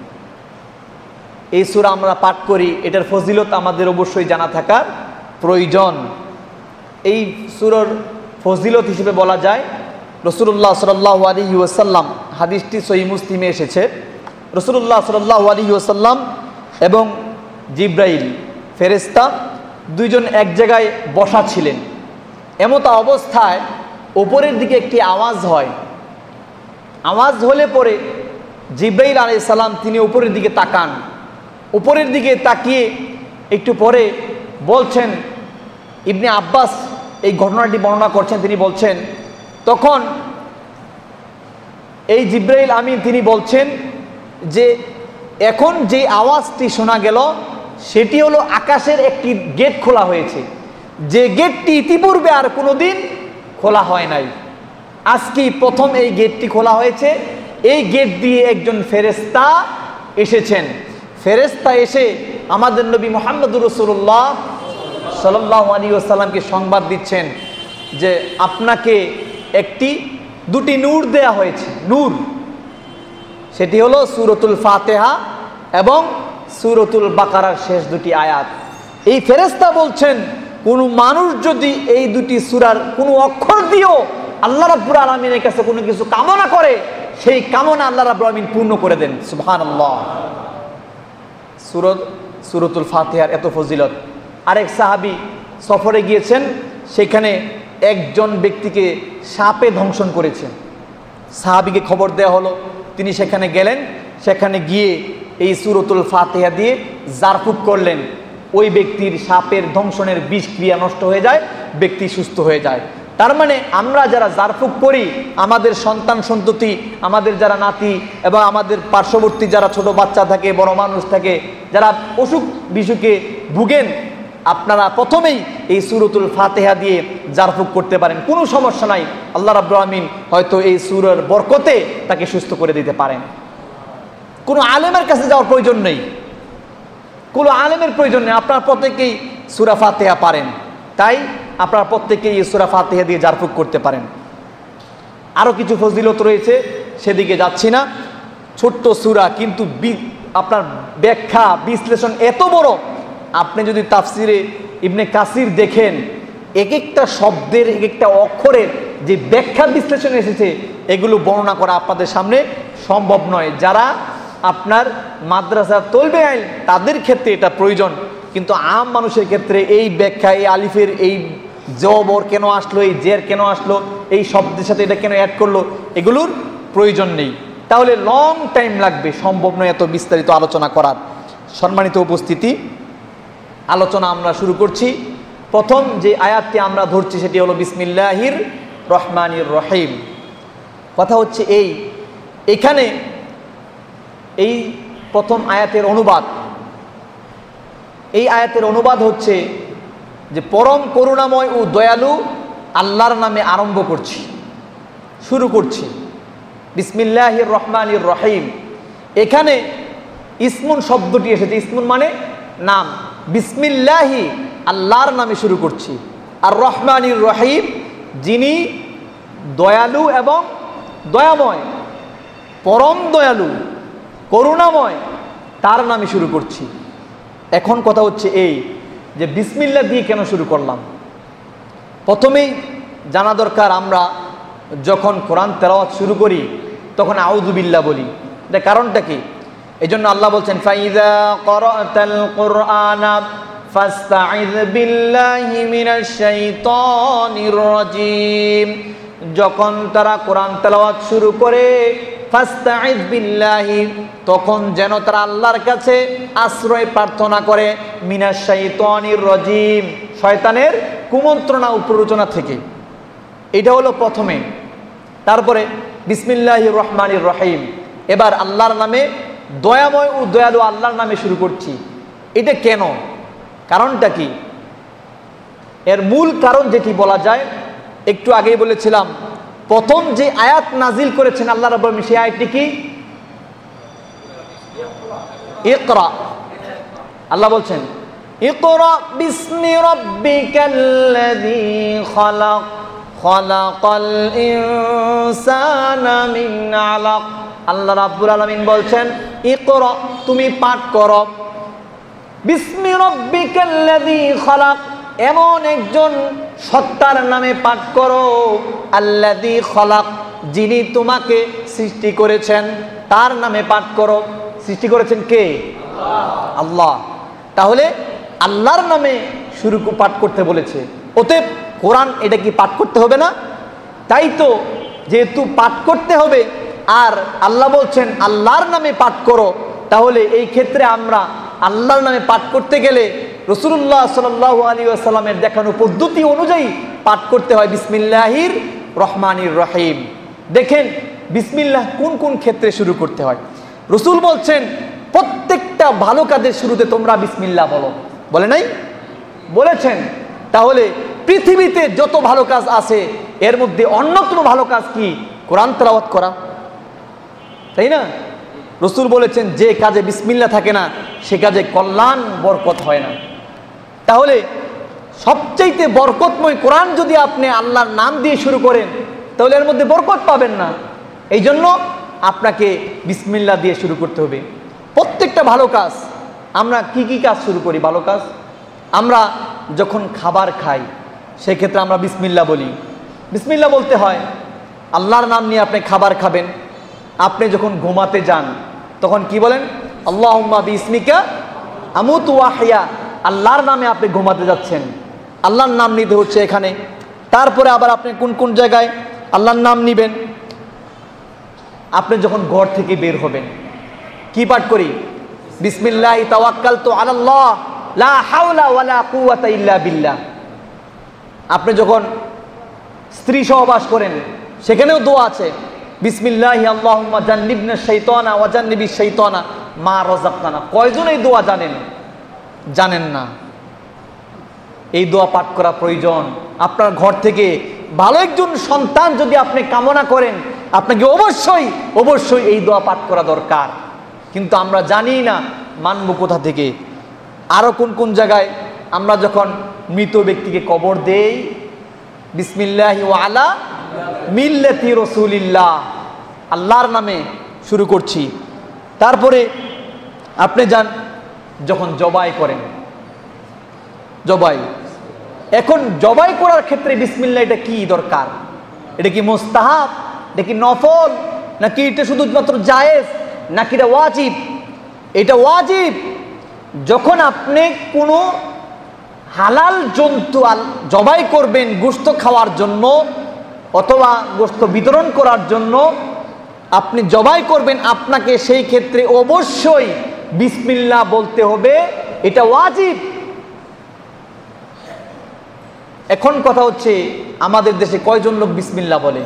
এই সূরা আমরা পাঠ করি, এটার ফজিলত আমাদের অবশ্যই জানা থাকার প্রয়োজন। এই সূরার ফজিলত হিসেবে বলা যায় রাসূলুল্লাহ সাল্লাল্লাহু আলাইহি ওয়াসাল্লাম, হাদিসটি সহিহ মুসলিমে এসেছে, রাসূলুল্লাহ সাল্লাল্লাহু আলাইহি ওয়াসাল্লাম এবং জিবরাইল ফেরেশতা দুইজন এক জায়গায় বসা ছিলেন। এমত অবস্থায় উপরের দিকে একটি আওয়াজ হয়। আওয়াজ হলে পরে জিবরাইল আলাইহিস সালাম তিনি উপরের দিকে তাকান। উপরের দিকে তাকিয়ে একটু পরে বলছেন, ইবনে আব্বাস এই ঘটনাটি বর্ণনা করছেন, তিনি বলছেন তখন এই জিবরাইল আমিন তিনি বলছেন যে এখন যে আওয়াজটি শোনা গেল সেটি হলো আকাশের একটি গেট খোলা হয়েছে, যে গেটটি ইতিপূর্বে আর কোনোদিন খোলা হয় নাই। আজকেই প্রথম এই গেটটি খোলা হয়েছে। এই গেট দিয়ে একজন ফেরেশতা এসেছেন। ফেরেশতা এসে আমাদের নবী মুহাম্মদুর রাসূলুল্লাহ সাল্লাল্লাহু আলাইহি ওয়াসাল্লামকে সংবাদ দিচ্ছেন যে আপনাকে দুটি নূর দেয়া হয়েছে। নূর সেটি হলো সূরাতুল ফাতিহা এবং সূরাতুল বাকারার শেষ দুটি আয়াত। এই ফেরেশতা বলছেন কোন মানুষ যদি এই দুটি সূরার কোনো অক্ষর দিয়েও আল্লাহ রাব্বুল আলামিনের কাছে কোনো কিছু কামনা করে সেই কামনা আল্লাহ রাব্বুল আলামিন পূর্ণ করে দেন। সুবহানাল্লাহ। সূরাতুল ফাতিহার এত ফজিলত। আরেক সাহাবী সফরে গিয়েছেন, সেখানে একজন ব্যক্তিকে সাপে দংশন করেছে। সাহাবীকে খবর দেওয়া হলো, তিনি সেখানে গেলেন। সেখানে গিয়ে এই সূরাতুল ফাতিহা দিয়ে জারফুক করলেন। ওই ব্যক্তির সাপের দংশনের বিষক্রিয়া নষ্ট হয়ে যায়, ব্যক্তি সুস্থ হয়ে যায়। তার মানে আমরা যারা জারফুক করি, আমাদের সন্তান সন্ততি, আমাদের যারা নাতি এবং আমাদের পার্শ্ববর্তী যারা ছোট বাচ্চা থাকে, বড় মানুষ থাকে, যারা অসুখ বিসুখে ভুগেন, আপনারা প্রথমেই এই সূরাতুল ফাতিহা দিয়ে জারফুক করতে পারেন, কোনো সমস্যা নাই। আল্লাহ রাব্বুল আলামিন হয়তো এই সূরার বরকতে তাকে সুস্থ করে দিতে পারেন। কোনো আলেমের কাছে যাওয়ার প্রয়োজন নেই, কোনো আলেমের প্রয়োজন নেই। আপনারা প্রত্যেকেই সূরা ফাতিহা পারেন, তাই আপনারা প্রত্যেকেই এই সূরা ফাতিহা দিয়ে জারফুক করতে পারেন। আরও কিছু ফজিলত রয়েছে, সেদিকে যাচ্ছি না। ছোট্ট সূরা কিন্তু আপনার ব্যাখ্যা বিশ্লেষণ এত বড়, আপনি যদি তাফসিরে ইবনে কাসির দেখেন, এক একটা শব্দের এক একটা অক্ষরের যে ব্যাখ্যা বিশ্লেষণ এসেছে, এগুলো বর্ণনা করা আপনাদের সামনে সম্ভব নয়। যারা আপনার মাদ্রাসার তলবে আইন, তাদের ক্ষেত্রে এটা প্রয়োজন, কিন্তু আম মানুষের ক্ষেত্রে এই ব্যাখ্যা, এই আলিফের এই জবর কেন আসলো, এই জের কেন আসলো, এই শব্দের সাথে এটা কেন অ্যাড করলো, এগুলোর প্রয়োজন নেই। তাহলে লং টাইম লাগবে, সম্ভব নয় এত বিস্তারিত আলোচনা করার। সম্মানিত উপস্থিতি, আলোচনা আমরা শুরু করছি। প্রথম যে আয়াতটি আমরা ধরছি সেটি হলো বিসমিল্লাহির রহমানির রহিম। কথা হচ্ছে এখানে এই প্রথম আয়াতের অনুবাদ, এই আয়াতের অনুবাদ হচ্ছে যে পরম করুণাময় ও দয়ালু আল্লাহর নামে আরম্ভ করছি, শুরু করছি বিসমিল্লাহির রহমানির রহিম। এখানে ইসমুন শব্দটি এসেছে, ইসমুন মানে নাম, বিসমিল্লাহি আল্লাহর নামে শুরু করছি, আর রহমানির রহিম যিনি দয়ালু এবং দয়াময়, পরম দয়ালু করুণাময়, তার নামে শুরু করছি। এখন কথা হচ্ছে যে বিসমিল্লাহ দিয়ে কেন শুরু করলাম। প্রথমেই জানা দরকার, আমরা যখন কোরআন তেলাওয়াত শুরু করি তখন আউযু বিল্লাহ বলি। এটা কারণটা কি? এই জন্য আল্লাহ বলছেন ফাইযা ক্বরাতাল কুরআনা ফাসতাইয বিল্লাহি মিনাশ শাইতানির রাজীম। যখন তারা কোরআন তেলাওয়াত শুরু করে ফাসতাইয বিল্লাহি, তখন যেন তারা আল্লাহর কাছে আশ্রয় প্রার্থনা করে মিনাশ শাইতানির রাজীম, শয়তানের কুমন্ত্রণা ও প্ররোচনা থেকে। এটা হলো প্রথমে। তারপরে বিসমিল্লাহির রহমানির রহিম, এবার আল্লাহর নামে, দয়াময় ও দয়ালু আল্লাহর নামে শুরু করছি। এটা কেন? কারণটা কি? এর মূল কারণ যেটি বলা যায়, একটু আগেই বলেছিলাম, প্রথম যে আয়াত নাজিল করেছেন আল্লাহ রাব্বুল আলামিন, সেই আয়াতটি কি? ইকরা। আল্লাহ বলছেন ইকরা বিসমি রাব্বিকাল্লাযী খালাক খালাকাল ইনসানা মিন আলাক। আল্লাহ রাব্বুল আলামিন বলছেন ইকরা, তুমি পাঠ করো, বিসমি রাব্বিকাল্লাযী খালাক, এমন একজন সত্তার নামে পাঠ করো, আল্লাযী খালাক, যিনি তোমাকে সৃষ্টি করেছেন, তার নামে পাঠ করো। সৃষ্টি করেছেন কে? আল্লাহ। তাহলে আল্লাহর নামে শুরু পাঠ করতে বলেছে, অতএব কোরআন এটা কি পাঠ করতে হবে না? তাই তো, যেহেতু পাঠ করতে হবে আর আল্লাহ বলছেন আল্লাহর নামে পাঠ করো, তাহলে এই ক্ষেত্রে আমরা আল্লাহর নামে পাঠ করতে গেলে রাসূলুল্লাহ সাল্লাল্লাহু আলাইহি ওয়াসাল্লামের দেখানো পদ্ধতি অনুযায়ী পাঠ করতে হয় বিসমিল্লাহির রহমানির রহিম। দেখেন বিসমিল্লাহ কোন কোন ক্ষেত্রে শুরু করতে হয়। রাসূল বলছেন প্রত্যেকটা ভালো কাজের শুরুতে তোমরা বিসমিল্লাহ বলো, বলে নাই? বলেছেন। তাহলে পৃথিবীতে যত ভালো কাজ আছে এর মধ্যে অন্যতম ভালো কাজ কি? কোরআন তেলাওয়াত করা, তাই না? রাসূল বলেছেন যে কাজে বিসমিল্লাহ থাকে না সে কাজে কল্যাণ বরকত হয় না। তাহলে সবচাইতে বরকতময় কোরআন যদি আপনি আল্লাহর নাম দিয়ে শুরু করেন তাহলে এর মধ্যে বরকত পাবেন না। এই জন্য আপনাকে বিসমিল্লাহ দিয়ে শুরু করতে হবে। প্রত্যেকটা ভালো কাজ, আমরা কি কি কাজ শুরু করি? ভালো কাজ, আমরা যখন খাবার খাই সেক্ষেত্রে আমরা বিসমিল্লাহ বলি। বিসমিল্লাহ বলতে হয়। আল্লাহর নাম নিয়ে আপনি খাবার খাবেন। আপনি যখন ঘুমাতে যান তখন কি বলেন? আল্লাহুম্মা বিসমিকা আমুতু ওয়া আহইয়া। আল্লাহর নামে আপনি ঘুমাতে যাচ্ছেন, আল্লাহর নাম নিতে হচ্ছে এখানে। তারপরে আবার আপনি কোন কোন জায়গায় আল্লাহর নাম নিবেন? আপনি যখন ঘর থেকে বের হবেন কি পাঠ করি? বিসমিল্লাহি তাওয়াক্কালতু আলাল্লাহ লা হাওলা ওয়ালা কুওয়াতা ইল্লা বিল্লাহ। আপনি যখন স্ত্রী সহবাস করেন সেখানেও দোয়া আছে, বিসমিল্লাহি আল্লাহুম্মা জান্নিবনা শাইতানা ওয়া জান্নিবিশ শাইতানা মা রাযাকতানা। কয়জন এই দোয়া জানেন? জানেন না। এই দোয়া পাঠ করা প্রয়োজন। আপনার ঘর থেকে ভালো একজন সন্তান যদি আপনি কামনা করেন, আপনাকে অবশ্যই অবশ্যই এই দোয়া পাঠ করা দরকার। কিন্তু আমরা জানি না মানব কোথা থেকে। আরো কোন কোন জায়গায় আমরা যখন মৃত ব্যক্তিকে কবর দেই, বিসমিল্লাহি ওয়া আলা মিল্লাতি রাসূলিল্লাহ, আল্লাহর নামে শুরু করছি। তারপরে আপনি যান যখন জবাই করেন, জবাই, এখন জবাই করার ক্ষেত্রে বিসমিল্লাহ এটা কি দরকার? এটা কি মুস্তাহাব, এটা কি নফল, নাকি এটা শুধুমাত্র জায়েজ, নাকি এটা ওয়াজিব? এটা ওয়াজিব। যখন আপনি কোনো হালাল জন্তু জবাই করবেন গোশত খাওয়ার জন্য অথবা গোশত বিতরণ করার জন্য, আপনি জবাই করবেন, আপনাকে সেই ক্ষেত্রে অবশ্যই বিসমিল্লাহ বলতে হবে, এটা ওয়াজিব। এখন কথা হচ্ছে আমাদের দেশে কয়জন লোক বিসমিল্লাহ বলে?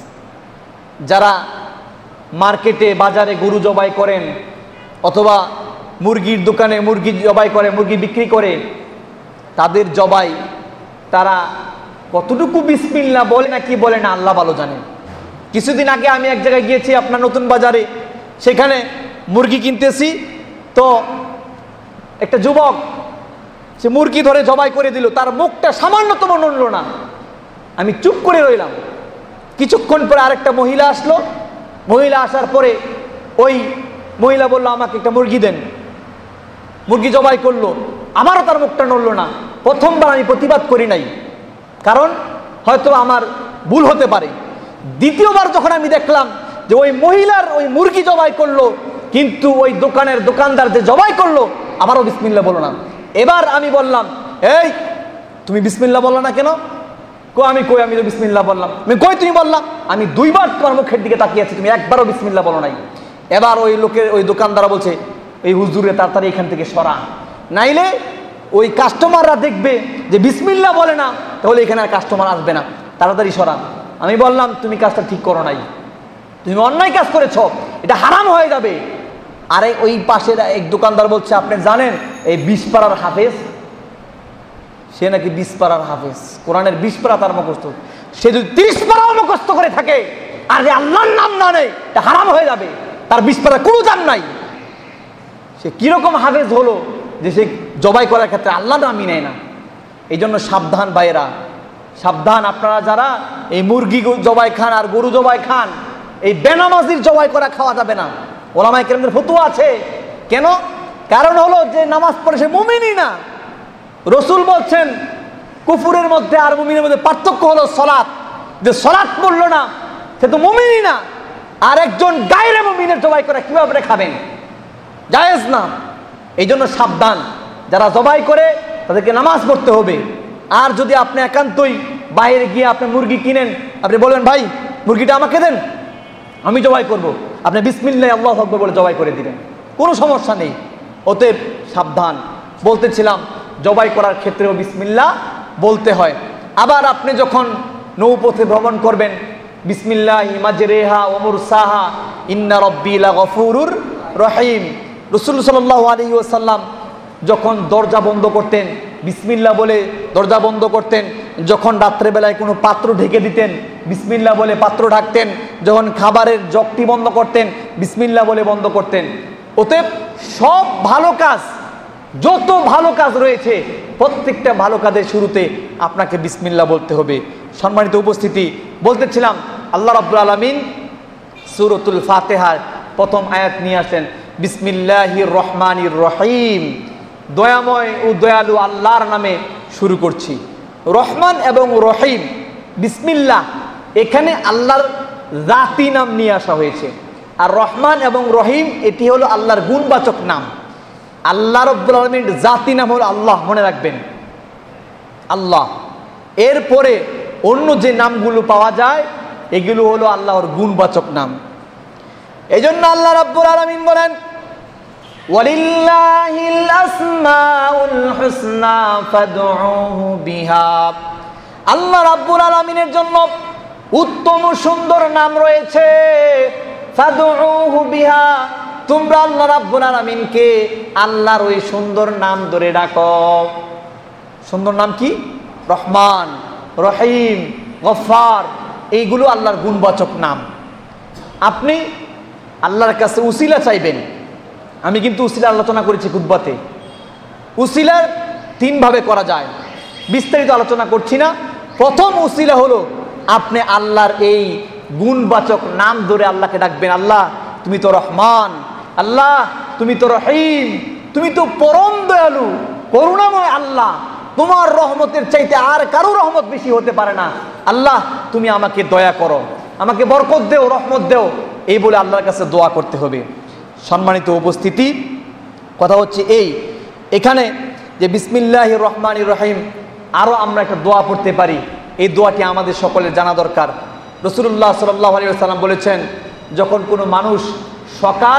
যারা মার্কেটে বাজারে গরু জবাই করেন অথবা মুরগির দোকানে মুরগি জবাই করে, মুরগি বিক্রি করে, তাদের জবাই তারা কতটুকু বিসমিল্লাহ বলে না কি বলে না আল্লাহ ভালো জানে। কিছুদিন আগে আমি এক জায়গায় গিয়েছি আপনার নতুন বাজারে, সেখানে মুরগি কিনতেছি, তো একটা যুবক সে মুরগি ধরে জবাই করে দিল, তার মুখটা সামান্যতম নড়ল না। আমি চুপ করে রইলাম। কিছুক্ষণ পরে আরেকটা মহিলা আসলো। মহিলা আসার পরে ওই মহিলা বলল, আমাকে একটা মুরগি দেন। মুরগি জবাই করলো, আমারও তার মুখটা নড়ল না। প্রথমবার আমি প্রতিবাদ করি নাই, কারণ হয়তো আমার ভুল হতে পারে। দ্বিতীয়বার যখন আমি দেখলাম যে ওই মহিলার ওই মুরগি জবাই করলো, কিন্তু ওই দোকানের দোকানদার যে জবাই করলো আমারও বিসমিল্লাহ বলো না। এবার আমি বললাম, এই তুমি বিসমিল্লাহ বললো না কেন? আমি তো বিসমিল্লাহ বললাম। তুমি বললাম? আমি দুইবার তোমার মুখের দিকে তাকিয়ে আছি, তুমি একবারও বিসমিল্লাহ বলো নাই। এবার ওই লোকের ওই দোকানদার বলছে, এই হুজুরে তাড়াতাড়ি এখান থেকে সরা, নাইলে ওই কাস্টমাররা দেখবে যে বিসমিল্লাহ বলে না, তাহলে এখানে আর কাস্টমার আসবে না, তাড়াতাড়ি সরা। আমি বললাম, তুমি কাজটা ঠিক করো নাই, তুমি অন্যায় কাজ করেছ, এটা হারাম হয়ে যাবে। আরে ওই পাশের এক দোকানদার বলছে, আপনি জানেন এই 20 পারার হাফেজ, সে নাকি 20 পারার হাফেজ, কোরআনের 20 পারা তার মুখস্থ। সে যদি 30 পারাও মুখস্থ করে থাকে আর যে আল্লাহর নাম না নেয়, এটা হারাম হয়ে যাবে, তার 20 পারা কোনো দাম নাই। সে কিরকম হাফেজ হলো যে সে জবাই করার ক্ষেত্রে আল্লাহ নামই নেয় না। এই জন্য সাবধান ভাইয়েরা, সাবধান। আপনারা যারা এই মুরগি জবাই খান আর গরু জবাই খান, এই বেনামাজির জবাই করা খাওয়া যাবে না। ওলামায়ে কেরামদের ফতোয়া আছে। কেন? কারণ হলো যে নামাজ পড়ে সে মুমিনই না। রসুল বলছেন কুফুরের মধ্যে আর মুমিনের মধ্যে পার্থক্য হলো সালাত। যে সালাত পড়লো না সে তো মুমিনই না। আর একজন গায়রে মুমিনের জবাই করা কিভাবে খাবেন? জায়েজ না। এই জন্য সাবধান, যারা জবাই করে তাদেরকে নামাজ পড়তে হবে। আর যদি আপনি একান্তই বাইরে গিয়ে আপনি মুরগি কিনেন, আপনি বলবেন, ভাই মুরগিটা আমাকে দেন, আমি জবাই করব, আপনি বিসমিল্লাহ আল্লাহু আকবার বলে জবাই করে দিবেন, কোনো সমস্যা নেই। অতএব সাবধান। বলতেছিলাম জবাই করার ক্ষেত্রেও বিসমিল্লাহ বলতে হয়। আবার আপনি যখন নৌপথে ভ্রমণ করবেন, বিসমিল্লাহি মাজরেহা ওয়া মুরসাহা ইন্না রাব্বি লাগফুরুর রহিম। রাসূল সাল্লাল্লাহু আলাইহি ওয়াসাল্লাম যখন দরজা বন্ধ করতেন বিসমিল্লাহ বলে দরজা বন্ধ করতেন। যখন রাত্রেবেলায় কোনো পাত্র ঢেকে দিতেন বিসমিল্লাহ বলে পাত্র ঢাকতেন। যখন খাবারের জগটি বন্ধ করতেন বিসমিল্লাহ বলে বন্ধ করতেন। অতএব সব ভালো কাজ, যত ভালো কাজ রয়েছে প্রত্যেকটা ভালো কাজের শুরুতে আপনাকে বিসমিল্লাহ বলতে হবে। সম্মানিত উপস্থিতি, বলতেছিলাম আল্লাহ রাব্বুল আলামিন সূরাতুল ফাতিহার প্রথম আয়াত নিয়ে আসেন, বিসমিল্লাহির রহমানির রহিম। দয়াময় ও দয়ালু আল্লাহর নামে শুরু করছি। রহমান এবং রহিম, বিসমিল্লাহ এখানে আল্লাহর জাতি নাম নিয়ে আসা হয়েছে। আর রহমান এবং রহিম এটি হলো আল্লাহর গুণবাচক নাম। আল্লাহ রাব্বুল আলামিনের জাতি নাম হলো আল্লাহ, মনে রাখবেন, আল্লাহ। এরপরে অন্য যে নামগুলো পাওয়া যায় এগুলো হলো আল্লাহর গুণবাচক নাম। এজন্য আল্লাহ রাব্বুল আলামিন বলেন, ওয়ালিল্লাহিল আসমাউল হুসনা ফাদউহু বিহা। আল্লাহ রাব্বুল আলামিনের জন্য উত্তম সুন্দর নাম রয়েছে, ফাদউহু বিহা। তোমরা আল্লাহ রাব্বুল আলামিনকে আল্লাহর ওই সুন্দর নাম ধরে ডাকো। সুন্দর নাম কি? রহমান, রহিম, গফফার, এইগুলো আল্লাহর গুণবাচক নাম। আপনি আল্লাহর কাছে উসিলা চাইবেন। আমি কিন্তু উসিলা আলোচনা করেছি খুতবাতে। উসিলার 3 ভাবে করা যায়, বিস্তারিত আলোচনা করছি না। প্রথম উসিলা হলো আপনি আল্লাহর এই গুণবাচক নাম ধরে আল্লাহকে ডাকবেন। আল্লাহ তুমি তো রহমান, আল্লাহ তুমি তো রহিম, তুমি তো পরম দয়ালু, করুণাময় আল্লাহ, তোমার রহমতের চাইতে আর কারো রহমত বেশি হতে পারে না। আল্লাহ তুমি আমাকে দয়া করো, আমাকে বরকত দেও, রহমত দেও, এই বলে আল্লাহর কাছে দোয়া করতে হবে। সম্মানিত উপস্থিতি, কথা হচ্ছে এখানে যে বিসমিল্লাহির রহমানির রহিম, আরও আমরা একটা দোয়া পড়তে পারি। এই দোয়াটি আমাদের সকলের জানা দরকার। রাসূলুল্লাহ সাল্লাল্লাহু আলাইহি ওয়াসাল্লাম বলেছেন, যখন কোনো মানুষ সকাল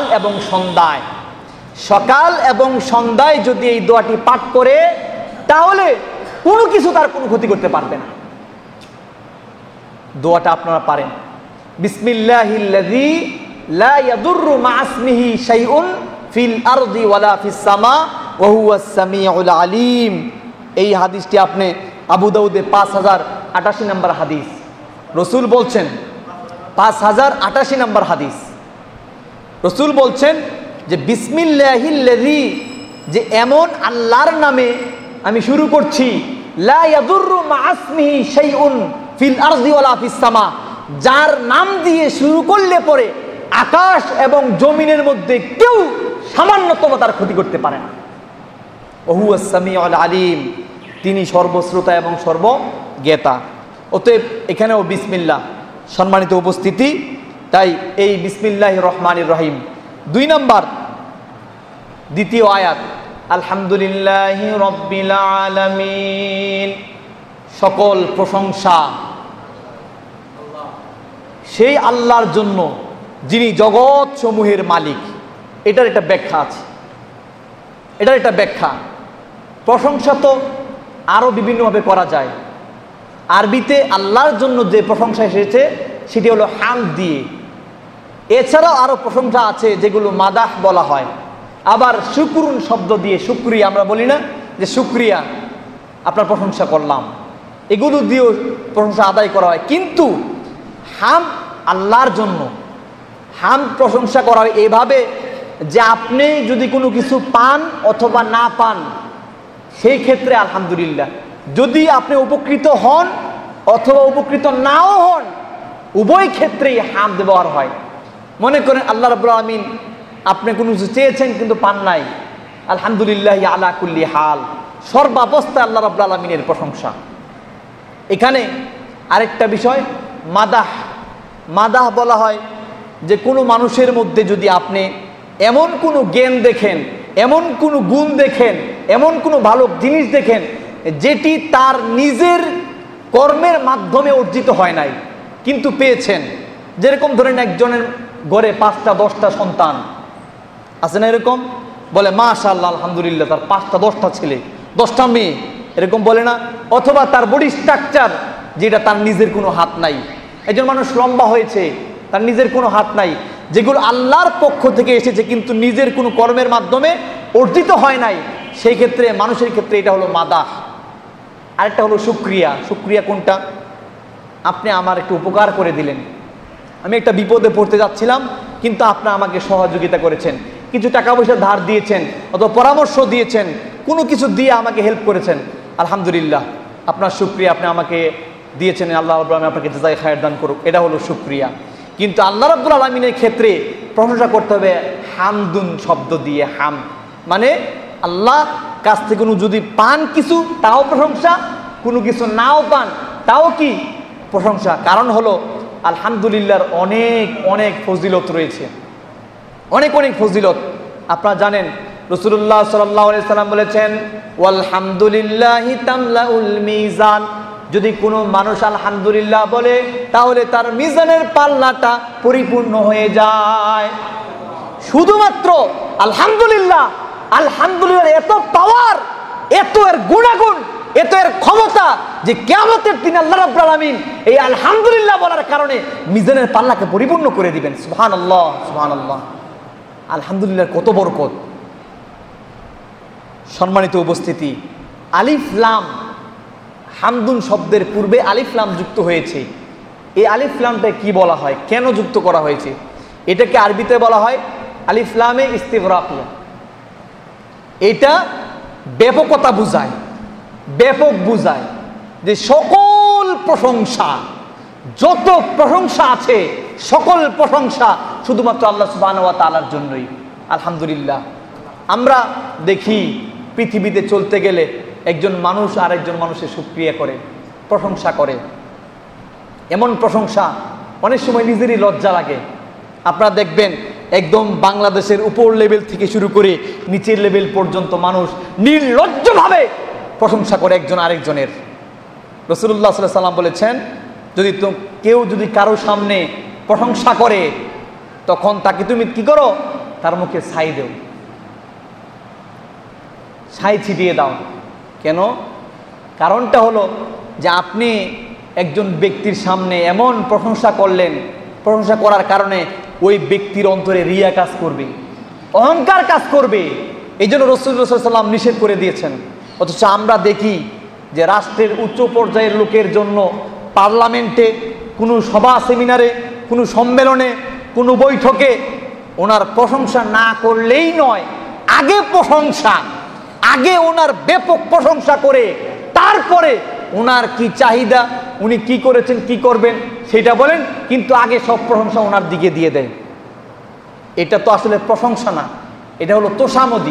এবং সন্ধ্যায় যদি এই দোয়াটি পাঠ করে, তাহলে কোনো কিছু তার কোনো ক্ষতি করতে পারবে না। দোয়াটা আপনারা পারেন, বিসমিল্লাহিল্লাযী লা ইয়াদুররু মা ইসমিহি শাইউন ফিল আরদি ওয়ালা ফিস সামা ওয়া হুয়াস সামিউল আলিম। এই হাদিসটি আপনি আবু দাউদে 5088 নম্বর হাদিস। রসুল বলছেন 5088 নম্বর হাদিস। রসুল বলছেন যে বিসমিল্লাহিল্লাযী, যে এমন আল্লাহর নামে আমি শুরু করছি, লা ইয়াদুররু মা ইসমিহি শাইউন ফিল আরদি ওয়ালা ফিস সামা, যার নাম দিয়ে শুরু করলে পরে আকাশ এবং জমিনের মধ্যে কেউ সামান্যতম তার ক্ষতি করতে পারে না। ওয়া হুয়াস সামিউল আলিম, তিনি সর্বশ্রোতা এবং সর্বজ্ঞাতা। অতএব এখানেও বিসমিল্লাহ। সম্মানিত উপস্থিতি, তাই এই বিসমিল্লাহির রহমানির রহিম। 2 নম্বর, দ্বিতীয় আয়াত, আলহামদুলিল্লাহি রাব্বিল আলামিন, সকল প্রশংসা সেই আল্লাহর জন্য যিনি জগৎ সমূহের মালিক। এটার একটা ব্যাখ্যা আছে, এটার একটা ব্যাখ্যা। প্রশংসা তো আরও বিভিন্নভাবে করা যায়। আরবিতে আল্লাহর জন্য যে প্রশংসা এসেছে সেটি হলো হামদ দিয়ে। এছাড়াও আরও প্রশংসা আছে যেগুলো মাদাহ বলা হয়। আবার শুকরুন শব্দ দিয়ে, শুকরিয়া আমরা বলি না, যে শুকরিয়া, আপনার প্রশংসা করলাম, এগুলো দিয়েও প্রশংসা আদায় করা হয়। কিন্তু হাম আল্লাহর জন্য, হাম প্রশংসা করা হয় এভাবে যে আপনি যদি কোনো কিছু পান অথবা না পান, সেই ক্ষেত্রে আলহামদুলিল্লাহ। যদি আপনি উপকৃত হন অথবা উপকৃত নাও হন, উভয় ক্ষেত্রেই হাম ব্যবহার হয়। মনে করেন আল্লাহ রাব্বুল আলামিন, আপনি কোনো কিছু চেয়েছেন কিন্তু পান নাই, আলহামদুলিল্লাহি আলা কুল্লি হাল, সর্বাবস্থায় আল্লাহ রাব্বুল আলামিনের প্রশংসা। এখানে আরেকটা বিষয়, মাদাহ। মাদাহ বলা হয় যে কোনো মানুষের মধ্যে যদি আপনি এমন কোনো জ্ঞান দেখেন, এমন কোনো গুণ দেখেন, এমন কোনো ভালো জিনিস দেখেন যেটি তার নিজের কর্মের মাধ্যমে অর্জিত হয় নাই কিন্তু পেয়েছেন। যেরকম ধরেন একজনের ঘরে 5টা 10টা সন্তান আছে না, এরকম বলে মাশাআল্লাহ আলহামদুলিল্লাহ, তার 5টা 10টা ছেলে 10টা মেয়ে, এরকম বলে না? অথবা তার বডি স্ট্রাকচার যেটা তার নিজের কোনো হাত নাই। একজন মানুষ লম্বা হয়েছে, তার নিজের কোনো হাত নাই, যেগুলো আল্লাহর পক্ষ থেকে এসেছে কিন্তু নিজের কোনো কর্মের মাধ্যমে অর্জিত হয় নাই। সেই ক্ষেত্রে মানুষের ক্ষেত্রে এটা হলো মাদাহ। আরেকটা হলো শুকরিয়া। শুকরিয়া কোনটা? আপনি আমার একটু উপকার করে দিলেন, আমি একটা বিপদে পড়তে যাচ্ছিলাম কিন্তু আপনি আমাকে সহযোগিতা করেছেন, কিছু টাকা পয়সা ধার দিয়েছেন অথবা পরামর্শ দিয়েছেন, কোনো কিছু দিয়ে আমাকে হেল্প করেছেন, আলহামদুলিল্লাহ, আপনার শুকরিয়া, আপনি আমাকে দিয়েছেন, আল্লাহ রাব্বুল আলামিন আপনাকে জাযায়ে খায়ের দান করুক। এটা হলো শুকরিয়া। কিন্তু আল্লাহ রাব্বুল আলামিনের ক্ষেত্রে প্রশংসা করতে হবে হামদুন শব্দ দিয়ে। হাম মানে আল্লাহ কাছ থেকে কোনো যদি পান কিছু তাও প্রশংসা, কোনো কিছু নাও পান তাও কি প্রশংসা। কারণ হলো আলহামদুলিল্লাহর অনেক অনেক ফজিলত রয়েছে, অনেক অনেক ফজিলত। আপনারা জানেন রাসূলুল্লাহ সাল্লাল্লাহু আলাইহি সাল্লাম বলেছেন, ওয়ালহামদুলিল্লাহি তামলাউল মিজান, যদি কোনো মানুষ আলহামদুলিল্লাহ বলে তাহলে তার মিজানের পাল্লাটা পরিপূর্ণ হয়ে যায়। শুধুমাত্র আলহামদুলিল্লাহ, আলহামদুলিল্লাহ এত পাওয়ার, এত এর গুণাগুণ, এত এর ক্ষমতা যে কিয়ামতের দিন আল্লাহ রাব্বুল আলামিন এই আলহামদুলিল্লাহ বলার কারণে মিজানের পাল্লাকে পরিপূর্ণ করে দিবেন। সুবহানাল্লাহ, সুবহানাল্লাহ। আলহামদুলিল্লাহ কত বরকত। সম্মানিত উপস্থিতি, আলিফ লাম, হামদুন শব্দের পূর্বে আলিফ লাম যুক্ত হয়েছে। এই আলিফ লামটা কি বলা হয়, কেন যুক্ত করা হয়েছে? এটাকে আরবিতে বলা হয় আলিফ লামে ইস্তিগরাকিয়া। এটা ব্যাপকতা বুঝায়, ব্যাপক বুঝায় যে সকল প্রশংসা, যত প্রশংসা আছে সকল প্রশংসা শুধুমাত্র আল্লাহ সুবহানাহু ওয়া তাআলার জন্যই। আলহামদুলিল্লাহ। আমরা দেখি পৃথিবীতে চলতে গেলে একজন মানুষ আরেকজন মানুষের শুকরিয়া করে, প্রশংসা করে। এমন প্রশংসা অনেক সময় নিজেরই লজ্জা লাগে। আপনারা দেখবেন একদম বাংলাদেশের উপর লেভেল থেকে শুরু করে নিচের লেভেল পর্যন্ত মানুষ নির্লজ্জভাবে প্রশংসা করে একজন আরেকজনের। রাসূলুল্লাহ সাল্লাল্লাহু আলাইহি সাল্লাম বলেছেন, কেউ যদি কারো সামনে প্রশংসা করে তখন তাকে তুমি কি করো, তার মুখে ছাই দেও, ছাই ছিটিয়ে দাও। কেন? কারণটা হলো যে আপনি একজন ব্যক্তির সামনে এমন প্রশংসা করলেন, প্রশংসা করার কারণে ওই ব্যক্তির অন্তরে রিয়া কাজ করবে, অহংকার কাজ করবে। এই জন্য রাসূলুল্লাহ সাল্লাল্লাহু আলাইহি ওয়াসাল্লাম নিষেধ করে দিয়েছেন। অথচ আমরা দেখি যে রাষ্ট্রের উচ্চ পর্যায়ের লোকের জন্য পার্লামেন্টে, কোনো সভা সেমিনারে, কোনো সম্মেলনে, কোনো বৈঠকে ওনার প্রশংসা না করলেই নয়, আগে প্রশংসা, আগে ওনার ব্যাপক প্রশংসা করে তারপরে ওনার কি চাহিদা, উনি কি করেছেন, কি করবেন সেটা বলেন, কিন্তু আগে সব প্রশংসা ওনার দিকে দিয়ে দেয়। এটা তো আসলে প্রশংসা না, এটা হলো তোষামদি,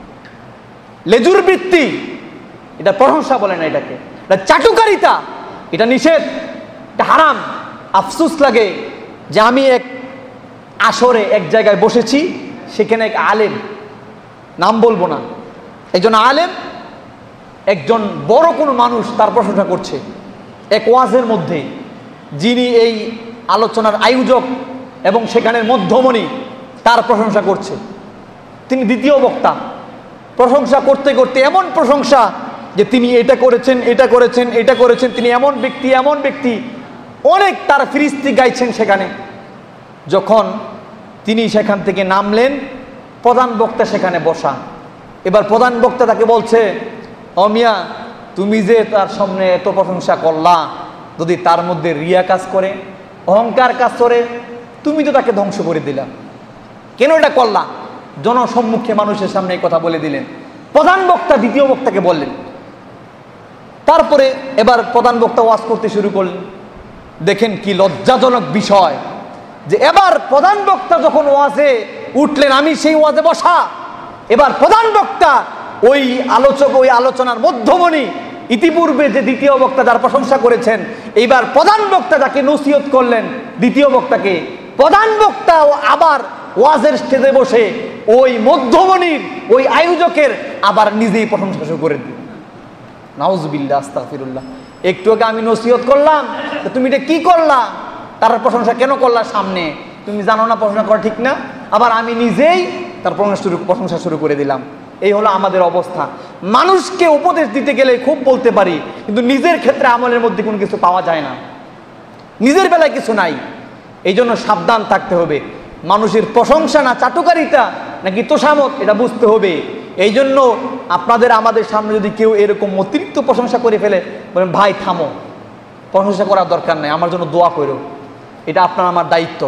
লেজুর বৃত্তি। এটা প্রশংসা বলে না, এটাকে এটা চাটুকারিতা, এটা নিষেধ, এটা হারাম। আফসোস লাগে যে আমি এক আসরে এক জায়গায় বসেছি, সেখানে এক আলেম, নাম বলবো না, একজন আলেম, একজন বড় কোনো মানুষ তার প্রশংসা করছে এক ওয়াজের মধ্যে। যিনি এই আলোচনার আয়োজক এবং সেখানের মধ্যমণি, তার প্রশংসা করছে। তিনি দ্বিতীয় বক্তা। প্রশংসা করতে করতে এমন প্রশংসা যে তিনি এটা করেছেন, এটা করেছেন, এটা করেছেন, তিনি এমন ব্যক্তি, এমন ব্যক্তি, অনেক তার ফিরিস্তি গাইছেন সেখানে। যখন তিনি সেখান থেকে নামলেন, প্রধান বক্তা সেখানে বসা। এবার প্রধান বক্তা তাকে বলছে, ও মিয়া, তুমি যে তার সামনে এত প্রশংসা করলা, যদি তার মধ্যে রিয়া কাজ করে, অহংকার কাজ করে, তুমি তো তাকে ধ্বংস করে দিলা, কেন এটা করলা? জনসম্মুখে মানুষের সামনে এই কথা বলে দিলেন। প্রধান বক্তা দ্বিতীয় বক্তাকে বললেন। তারপরে এবার প্রধান বক্তা ওয়াজ করতে শুরু করলেন। দেখেন কি লজ্জাজনক বিষয় যে এবার প্রধান বক্তা যখন ওয়াজে উঠলেন, আমি সেই ওয়াজে বসা, এবার প্রধান বক্তা ওই আলোচক, ওই আলোচনার মধ্যমণি, ইতিপূর্বে যে দ্বিতীয় বক্তা যার প্রশংসা করেছেন, এইবার প্রধান বক্তা যাকে নসিহত করলেন দ্বিতীয় বক্তাকে, প্রধান বক্তা ও আবার ওয়াজের স্টেজে বসে ওই মধ্যমণির, ওই আয়োজকের আবার নিজেই প্রশংসা শুরু করে দিল। নাউজুবিল্লাহ, আস্তাগফিরুল্লাহ। একটু আগে আমি নসিহত করলাম, তুমি এটা কি করলা, তার প্রশংসা কেন করলা সামনে? তুমি জানো না প্রশংসা করা ঠিক না? আবার আমি নিজেই তার প্রশংসা শুরু করে দিলাম। এই হলো আমাদের অবস্থা। মানুষকে উপদেশ দিতে গেলে খুব বলতে পারি, কিন্তু নিজের ক্ষেত্রে আমলের মধ্যে কোনো কিছু পাওয়া যায় না, নিজের বেলায় কিছু নাই। এই জন্য সাবধান থাকতে হবে। মানুষের প্রশংসা না চাটুকারিতা নাকি তোষামত, এটা বুঝতে হবে। এই জন্য আপনাদের আমাদের সামনে যদি কেউ এরকম অতিরিক্ত প্রশংসা করে ফেলে, বলেন ভাই থামো, প্রশংসা করার দরকার নাই, আমার জন্য দোয়া করো, এটা আপনার আমার দায়িত্ব।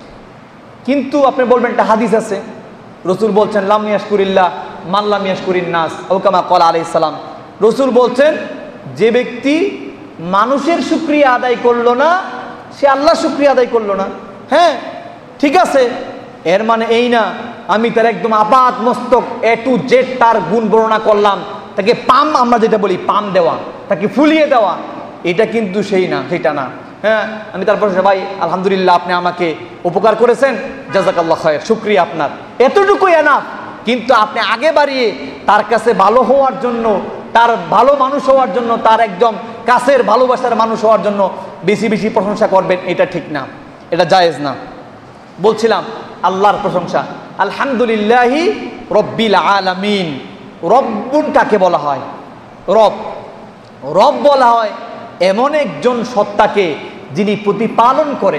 কিন্তু আপনি বলবেন একটা হাদিস আছে, রসুল বলছেন লাম ইয়াশকুরিল্লাহ মান লাম ইয়াশকুরিন নাস, আও কামা ক্বালা আলাইহিস সালাম। রসুল বলছেন যে ব্যক্তি মানুষের শুকরিয়া আদায় করলো না, সে আল্লাহর শুকরিয়া আদায় করলো না। হ্যাঁ ঠিক আছে, এর মানে এই না আমি তার একদম আপাত মস্তক এ টু জেড তার গুণ বর্ণনা করলাম, তাকে পাম, আমরা যেটা বলি পাম দেওয়া, তাকে ফুলিয়ে দেওয়া, এটা কিন্তু সেই না, সেটা না। হ্যাঁ আমি তারপর ভাই আলহামদুলিল্লাহ আপনি আমাকে উপকার করেছেন, জাযাকাল্লাহ খায়র, শুকরিয়া আপনার, এতটুকুই এনাফ। কিন্তু আপনি আগে বাড়িয়ে তার কাছে ভালো হওয়ার জন্য, তার ভালো মানুষ হওয়ার জন্য, তার একদম কাছের ভালোবাসার মানুষ হওয়ার জন্য বেশি বেশি প্রশংসা করবেন, এটা ঠিক না, এটা জায়েজ না। বলছিলাম আল্লাহর প্রশংসা, আলহামদুলিল্লাহি রব্বিল আলামিন। রব্বুন কাকে বলা হয়? রব, রব বলা হয় এমন একজন সত্তাকে যিনি প্রতিপালন করেন,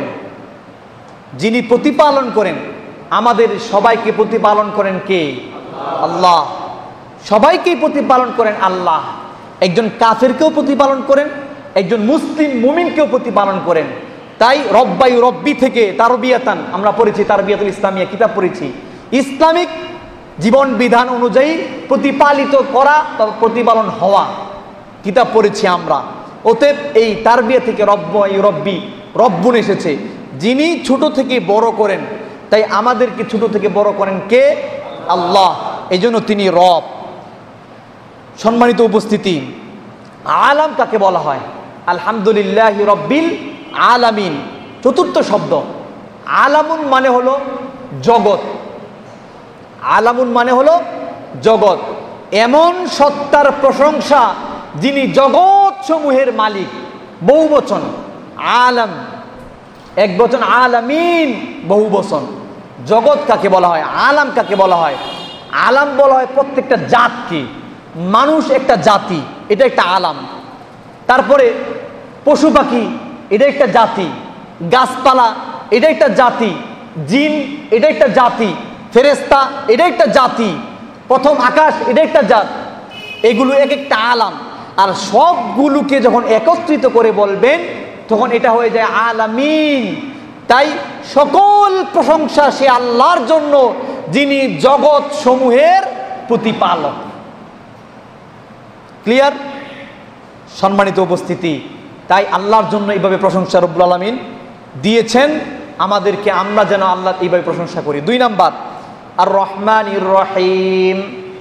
যিনি প্রতিপালন করেন। আমাদের সবাইকে প্রতিপালন করেন কে? আল্লাহ। সবাইকেই প্রতিপালন করেন আল্লাহ। একজন কাফেরকেও প্রতিপালন করেন, একজন মুসলিম মুমিনকেও প্রতিপালন করেন। তাই রব্বাই রব্বি থেকে তারবিয়াতান আমরা পড়েছি, তারবিয়াতুল ইসলামিয়া কিতাব পড়েছি, ইসলামিক জীবন বিধান অনুযায়ী প্রতিপালিত করা বা প্রতিপালন হওয়া কিতাব পড়েছি আমরা। অতএব এই তারবিয়া থেকে রব্বাই রব্বি, রব্বুন এসেছে, যিনি ছোট থেকে বড় করেন। তাই আমাদেরকে ছোট থেকে বড় করেন কে? আল্লাহ, এই জন্য তিনি রব। সম্মানিত উপস্থিতি, আলাম কাকে বলা হয়? আলহামদুলিল্লাহি রব্বিল আলামিন, চতুর্থ শব্দ। আলামুন মানে হলো জগৎ। আলামুন মানে হলো জগৎ, এমন সত্তার প্রশংসা যিনি জগৎ সমূহের মালিক। বহু বচন আলাম, এক বচন আলামিন, বহু বচন। জগৎ কাকে বলা হয়? আলাম কাকে বলা হয়? আলাম বলা হয় প্রত্যেকটা জাতকে। মানুষ একটা জাতি, এটা একটা আলাম। তারপরে পশু পাখি, এটা একটা জাতি। গাছপালা, এটা একটা জাতি। জিন, এটা একটা জাতি। ফেরেশতা, এটা একটা জাতি। প্রথম আকাশ, এটা একটা জাত। এগুলো এক একটা আলাম। আর সবগুলোকে যখন একত্রিত করে বলবেন তখন এটা হয়ে যায় আলামিন। তাই সকল প্রশংসা সে আল্লাহর জন্য, যিনি জগৎ সমূহের প্রতিপালক। ক্লিয়ার? সম্মানিত উপস্থিতি, তাই আল্লাহর জন্য এইভাবে প্রশংসা রব্বুল আলামিন দিয়েছেন আমাদেরকে, আমরা যেন আল্লাহর এইভাবে প্রশংসা করি। 2 নাম্বার, আর রহমানির রহিম।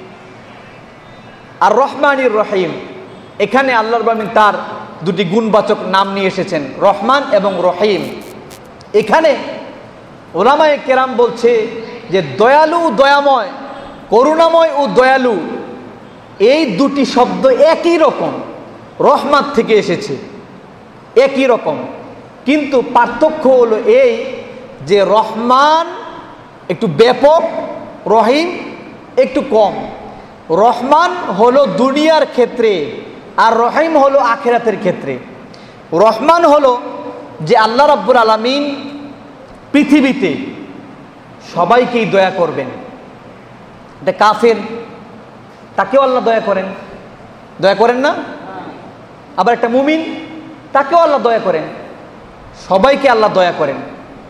আর রহমানির রহিম, এখানে আল্লাহ রাব্বুল আলামিন তার দুটি গুণবাচক নাম নিয়ে এসেছেন, রহমান এবং রহিম। এখানে উলামায়ে কেরাম বলছে যে দয়ালু, দয়াময়, করুণাময় ও দয়ালু, এই দুটি শব্দ একই রকম, রহমাত থেকে এসেছে, একই রকম। কিন্তু পার্থক্য হলো এই যে রহমান একটু ব্যাপক, রহিম একটু কম। রহমান হলো দুনিয়ার ক্ষেত্রে, আর রহিম হলো আখিরাতের ক্ষেত্রে। রহমান হলো যে আল্লাহ রাব্বুল আলামিন পৃথিবীতে সবাইকেই দয়া করবেন। এটা কাফের, তাকেও আল্লাহ দয়া করেন, দয়া করেন না? আবার একটা মুমিন, তাকেও আল্লাহ দয়া করেন, সবাইকে আল্লাহ দয়া করেন।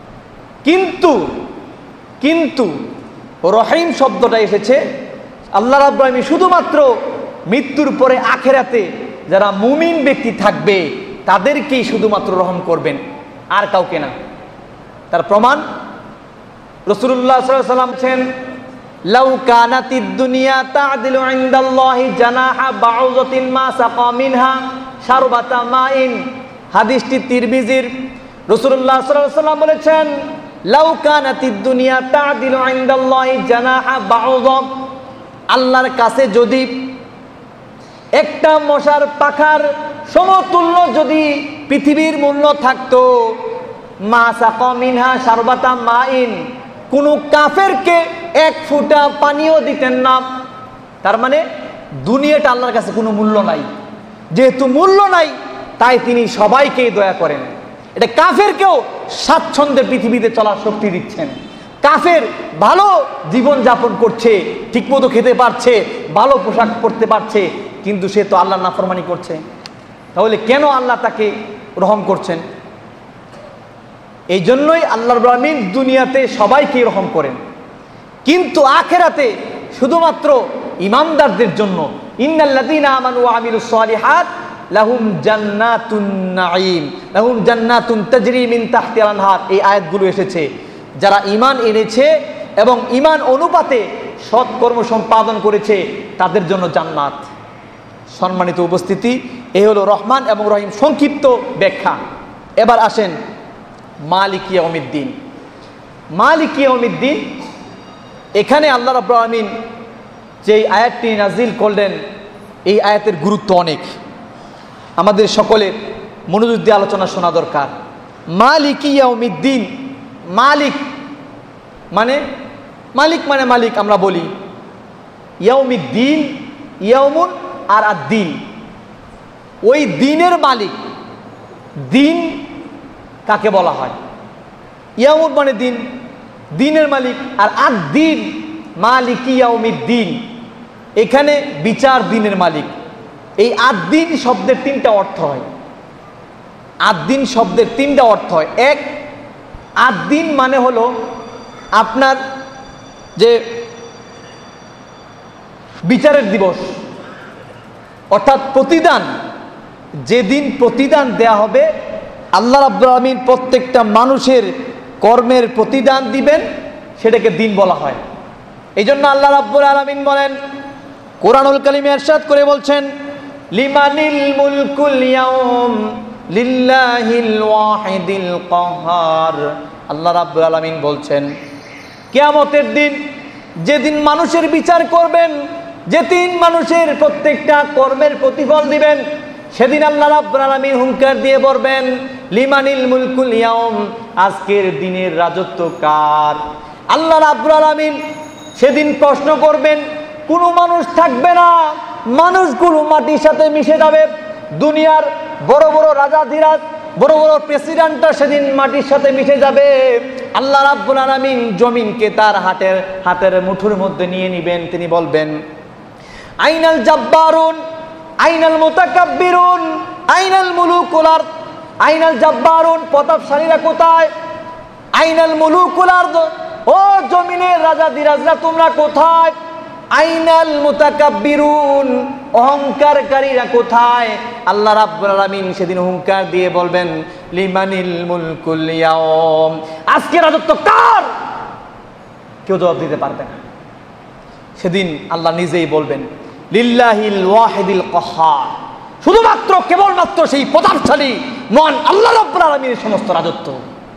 কিন্তু রহিম শব্দটা এসেছে আল্লাহ রাব্বুল আলামিন শুধুমাত্র মৃত্যুর পরে আখিরাতে যারা মুমিন ব্যক্তি থাকবে তাদেরকেই শুধুমাত্র রহম করবেন, আর কাউকে না। তার প্রমাণ রাসূলুল্লাহ সাল্লাল্লাহু আলাইহি ওয়াসাল্লাম বলেছেন, লাউ কানাতিদ দুনিয়া তা'দিলু ইনদাল্লাহি জানাহা বাউযাতিন মা সাকা মিনহা শারবাতা মাইন। হাদিসটি তিরমিজির। রাসূলুল্লাহ সাল্লাল্লাহু আলাইহি ওয়াসাল্লাম বলেছেন, লাউ কানাতিদ দুনিয়া তা'দিলু ইনদাল্লাহি জানাহা বাউযা, আল্লাহর কাছে যদি একটা মশার পাখার সমতুল্য যদি পৃথিবীর মূল্য থাকতো, মা সাকা মিনহা শারবাতা মাইন, কোনো কাফেরকে এক ফোঁটা পানিও দিতেন না। তার মানে দুনিয়াটা আল্লাহর কাছে কোনো মূল্য নাই। যেহেতু মূল্য নাই, তাই তিনি সবাইকেই দয়া করেন। এটা কাফেরকেও স্বাচ্ছন্দ্যে পৃথিবীতে চলার শক্তি দিচ্ছেন। কাফের ভালো জীবন যাপন করছে, ঠিকমতো খেতে পারছে, ভালো পোশাক পরতে পারছে, কিন্তু সে তো আল্লাহর নাফরমানি করছে। তাহলে কেন আল্লাহ তাকে রহম করছেন? এই জন্যই আল্লাহ রাব্বুল আলামিন দুনিয়াতে সবাইকে রহম করেন, কিন্তু আখিরাতে শুধুমাত্র ইমানদারদের জন্য। ইন্নাল্লাযীনা আমানু ওয়া আমিলুস সালিহাত লাহুম জান্নাতুন নাঈম, লাহুম জান্নাতুন তাজরি মিন তাহতিহাল আনহার। এই আয়াতগুলো এসেছে, যারা ঈমান এনেছে এবং ঈমান অনুপাতে সৎকর্ম সম্পাদন করেছে তাদের জন্য জান্নাত। সম্মানিত উপস্থিতি, এই হলো রহমান এবং রহিম সংক্ষিপ্ত ব্যাখ্যা। এবার আসেন মালিক ইয়াউমিদ্দিন। মালিক ইয়াউমিদ্দিন, এখানে আল্লাহ রাব্বুল আলামিন যেই আয়াতটি নাজিল করলেন, এই আয়াতের গুরুত্ব অনেক, আমাদের সকলের মনোযোগ দিয়ে আলোচনা শোনা দরকার। মালিক ইয়াউমিদ্দিন, মালিক মানে মালিক আমরা বলি। ইয়াউমিদ্দিন, ইয়াউমুন আর আদ-দিন, ওই দিনের মালিক। দিন কাকে বলা হয়? ইয়াউমুন মানে দিন, দিনের মালিক। আর আদ-দিন, মালিক ইয়াউমিদ্দিন, এখানে বিচার দিনের মালিক। এই আদ-দিন শব্দের 3টা অর্থ হয়। আদ-দিন শব্দের 3টা অর্থ হয়। এক, আদ-দিন মানে হলো আপনার যে বিচারের দিবস, অর্থাৎ প্রতিদান। যেদিন প্রতিদান দেয়া হবে, আল্লাহ রাব্বুল আলামিন প্রত্যেকটা মানুষের কর্মের প্রতিদান দিবেন, সেটাকে দিন বলা হয়। এই জন্য আল্লাহ রাব্বুল আলামিন বলেন, কোরআনুল কারীমে ইরশাদ করে বলছেন, লিমানিল মুলকুল ইয়াউম লিল্লাহিল ওয়াহিদিল কাহ্হার। আল্লাহ রাব্বুল আলামিন বলছেন, কিয়ামতের দিন, যেদিন মানুষের বিচার করবেন, যেদিন মানুষের প্রত্যেকটা কর্মের প্রতিফল দিবেন, সেদিন আল্লাহ রাব্বুল আলামিন হুঙ্কার দিয়ে বলবেন, লিমানিল মুলকুল ইয়াউম, আজকের দিনের রাজত্ব কার? আল্লাহ রাব্বুল আলামিন সেদিন প্রশ্ন করবেন, কোনো মানুষ থাকবে না, মানুষগুলো মাটির সাথে মিশে যাবে। দুনিয়ার বড় বড় রাজাধিরাজ, বড় বড় প্রেসিডেন্টরা সেদিন মাটির সাথে মিশে যাবে। আল্লাহ রাব্বুল আলামিন জমিনকে তার হাতের মুঠোর মধ্যে নিয়ে নিবেন। তিনি বলবেন, আইনাল জাব্বারুন, আইনাল মুতাকাব্বিরুন, আইনাল মুলুকুল আরদ। আইনাল জাব্বারুন, প্রতাপশালীরা কোথায়? আইনাল মুলুকুল আরদ, ও জমিনের রাজাধিরাজরা তোমরা কোথায়? আইনাল মুতাকাব্বিরুন, অহংকারকারীরা কোথায়? আল্লাহ রাব্বুল আলামিন সেদিন হুঙ্কার দিয়ে বলবেন, লিমানিল মুলকুল ইয়াউম, আজকে রাজত্ব কার? কেউ জবাব দিতে পারবে না। সেদিন আল্লাহ নিজেই বলবেন, লিল্লাহিল ওয়াহিদিল কাহ্হার, শুধুমাত্র কেবলমাত্র সেই প্রতাপশালী মহান আল্লাহ রাব্বুল আলামিনের সমস্ত রাজত্ব।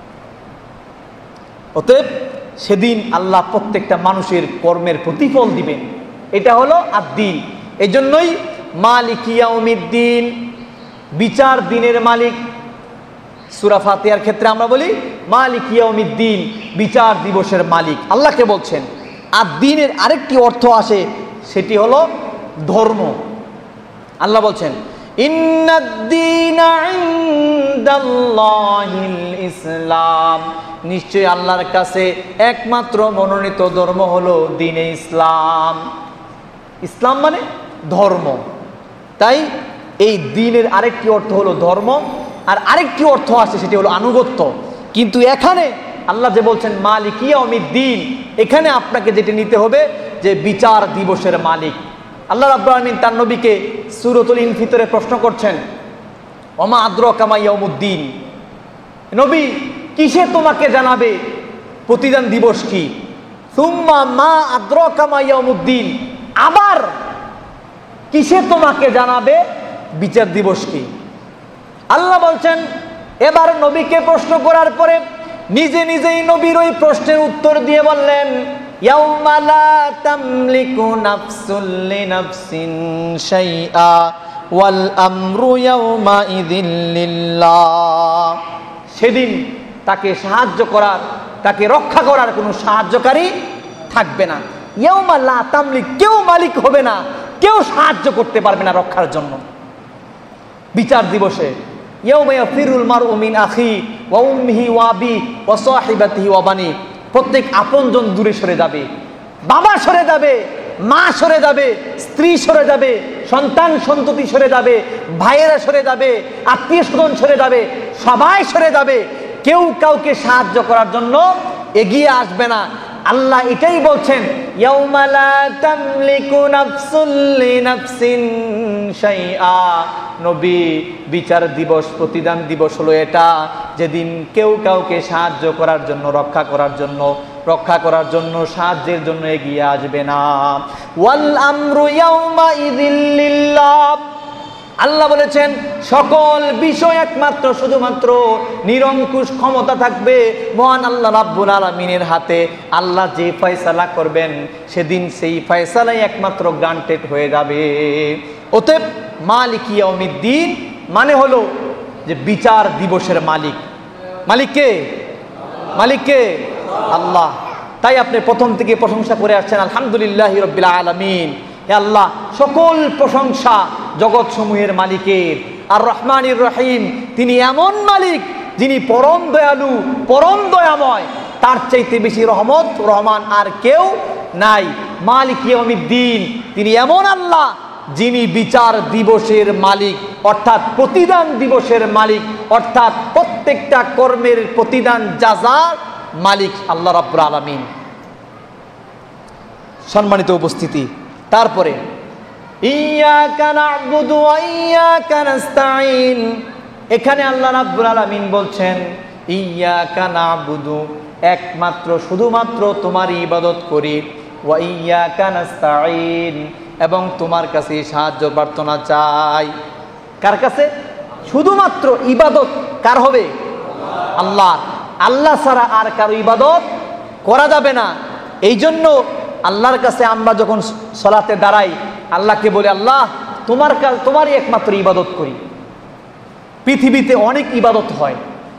অতএব সেদিন আল্লাহ প্রত্যেকটা মানুষের কর্মের প্রতিফল দিবেন। এটা হলো আদ-দ্বীন। এই জন্যই মালিক ইয়াউমিদ্দিন, বিচার দিনের মালিক। সূরা ফাতিহার ক্ষেত্রে আমরা বলি মালিক ইয়াউমিদ্দিন, বিচার দিবসের মালিক আল্লাহকে বলছেন। আর দ্বীনের আরেকটি অর্থ আসে, সেটি হলো ধর্ম। আল্লাহ বলছেন, ইন্নাদ-দীনা ইনদাল্লাহিল ইসলাম, নিশ্চয়ই আল্লাহর কাছে একমাত্র মনোনীত ধর্ম হলো দ্বীনে ইসলাম। ইসলাম মানে ধর্ম। তাই এই দ্বীনের আরেকটি অর্থ হলো ধর্ম, আর আরেকটি অর্থ আছে সেটি হলো আনুগত্য। কিন্তু এখানে আল্লাহ যে বলছেন মালিক ইয়াউমিদ্দিন, এখানে আপনাকে যেটি নিতে হবে যে বিচার দিবসের মালিক। আল্লাহ রাব্বুল আলামিন তার নবীকে সূরাতুল ইনফিতরে প্রশ্ন করছেন, ওমা আদরাকা মা ইয়াউমুদ্দিন, নবী কিসে তোমাকে জানাবে প্রতিদান দিবস কি? সুম্মা মা আদরাকা মা ইয়াউমুদ্দিন, আবার কিসে তোমাকে জানাবে বিচার দিবস কি? আল্লাহ বলছেন, এবার নবীকে প্রশ্ন করার পরে নিজে নিজেই নবীর ওই প্রশ্নের উত্তর দিয়ে বললেন, ইয়াউমা লা তামলিকু নাফসুন লিনাফসিন শাইআ ওয়াল আমরু ইয়াউমা ইযিল লিল্লাহ। সেদিন তাকে সাহায্য করার, তাকে রক্ষা করার কোনো সাহায্যকারী থাকবে না। ইয়াউমা লা তামলিক, কেউ মালিক হবে না, কেউ সাহায্য করতে পারবে না রক্ষার জন্য। বিচার দিবসে ইয়াউমা ইয়াফিরুল মারউ মিন আখি ওয়া উম্মিহি ওয়া আবি ওয়া সাহিবাতিহি ওয়া বানি, প্রত্যেক আপনজন দূরে সরে যাবে। বাবা সরে যাবে, মা সরে যাবে, স্ত্রী সরে যাবে, সন্তান সন্ততি সরে যাবে, ভাইয়েরা সরে যাবে, আত্মীয় স্বজন সরে যাবে, সবাই সরে যাবে। কেউ কাউকে সাহায্য করার জন্য এগিয়ে আসবে না। আল্লাহ এটাই বলছেন, ইয়াউমা লা তামলিকু নাফসুন লিনাফসিন শাইআ। নবী, বিচার দিবস, প্রতিদান দিবস হলো এটা, যেদিন কেউ কাউকে সাহায্য করার জন্য, রক্ষা করার জন্য সাহায্যের জন্য এগিয়ে আসবে না। ওয়াল আমরু ইয়াউমা ইযিল লিল্লাহ। আল্লাহ বলেছেন সকল বিষয় একমাত্র শুধুমাত্র নিরঙ্কুশ ক্ষমতা থাকবে মহান আল্লাহ রাব্বুল আলামিনের হাতে। আল্লাহ যে ফয়সালা করবেন সেদিন সেই ফয়সালাই একমাত্র গ্রান্টেড হয়ে যাবে। অতএব মালিক ইয়াউমিদ্দিন মানে হলো যে বিচার দিবসের মালিক। মালিক কে? আল্লাহ। তাই আপনি প্রথম থেকে প্রশংসা করে আসছেন আলহামদুলিল্লাহি রাব্বিল আলামিন। হে আল্লাহ, সকল প্রশংসা জগৎ সমূহের মালিকের। আর রহমানির রহিম, তিনি এমন মালিক যিনি পরম দয়ালু, পরম দয়াময়, তার চাইতে বেশি রহমত রহমান আর কেউ নাই। মালিক ইয়াউমিদ্দিন, তিনি এমন আল্লাহ যিনি বিচার দিবসের মালিক, অর্থাৎ প্রতিদান দিবসের মালিক, অর্থাৎ প্রত্যেকটা কর্মের প্রতিদান জাযার মালিক আল্লাহ রাব্বুল আলামিন। সম্মানিত উপস্থিতি, তারপরে ইয়াকা না'বুদু ওয়া ইয়াকা নাস্তাঈন, এখানে আল্লাহ রাব্বুল আলামিন বলছেন ইয়াকা না'বুদু, একমাত্র শুধুমাত্র তোমারই ইবাদত করি। ওয়া ইয়্যাকা নাস্তাঈন, এবং তোমার কাছে সাহায্য প্রার্থনা চাই। কার কাছে? শুধুমাত্র ইবাদত কার হবে? আল্লাহ। আল্লাহ ছাড়া আর কারো ইবাদত করা যাবে না। এই জন্য আল্লাহর কাছে আমরা যখন সালাতে দাঁড়াই, আল্লাহকে বলি, আল্লাহ তোমারই একমাত্র ইবাদত করি। পৃথিবীতে অনেক ইবাদত হয়,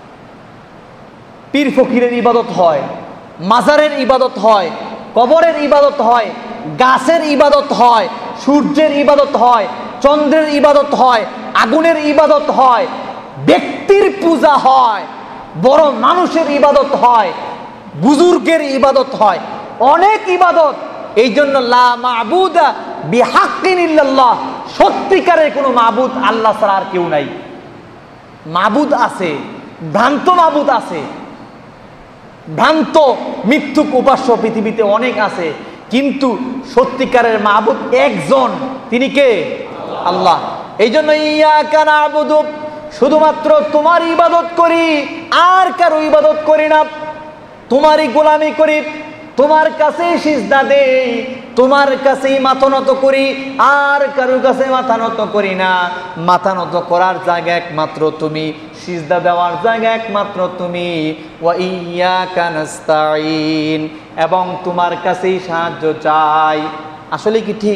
পীর ফকিরের ইবাদত হয়, মাজারের ইবাদত হয়, কবরের ইবাদত হয়, গাছের ইবাদত হয়, সূর্যের ইবাদত হয়, চন্দ্রের ইবাদত হয়, আগুনের ইবাদত হয়, ব্যক্তির পূজা হয়, বড় মানুষের ইবাদত হয়, বুজুর্গের ইবাদত হয়, অনেক ইবাদত। এই জন্য লা মা'বুদা বিহাক্কিন ইল্লাল্লাহ, সত্যিকারের কোনো মাবুদ আল্লাহ ছাড়া আর কেউ নাই। মাবুদ আছে, ভ্রান্ত মাবুদ আছে, ভ্রান্ত মিথ্যুক উপাস্য পৃথিবীতে অনেক আছে, কিন্তু সত্যিকারের মাবুদ একজন, তিনি কে? আল্লাহ। এই জন্য ইয়্যাকা না'বুদু, শুধুমাত্র তোমার ইবাদত করি, আর কারো ইবাদত করি না। তোমারই গোলামি করি, তোমার কাছেই সিজদা দেই, তোমার কাছেই মাথা নত করি, আর কারো কাছে মাথা নত করি না। মাথা নত করার জায়গা একমাত্র তুমি, সিজদা দেওয়ার জায়গা একমাত্র তুমি। ওয়া ইয়্যাকা নাস্তাঈন, এবং তোমার কাছেই সাহায্য চাই। আসলে কি ঠিক?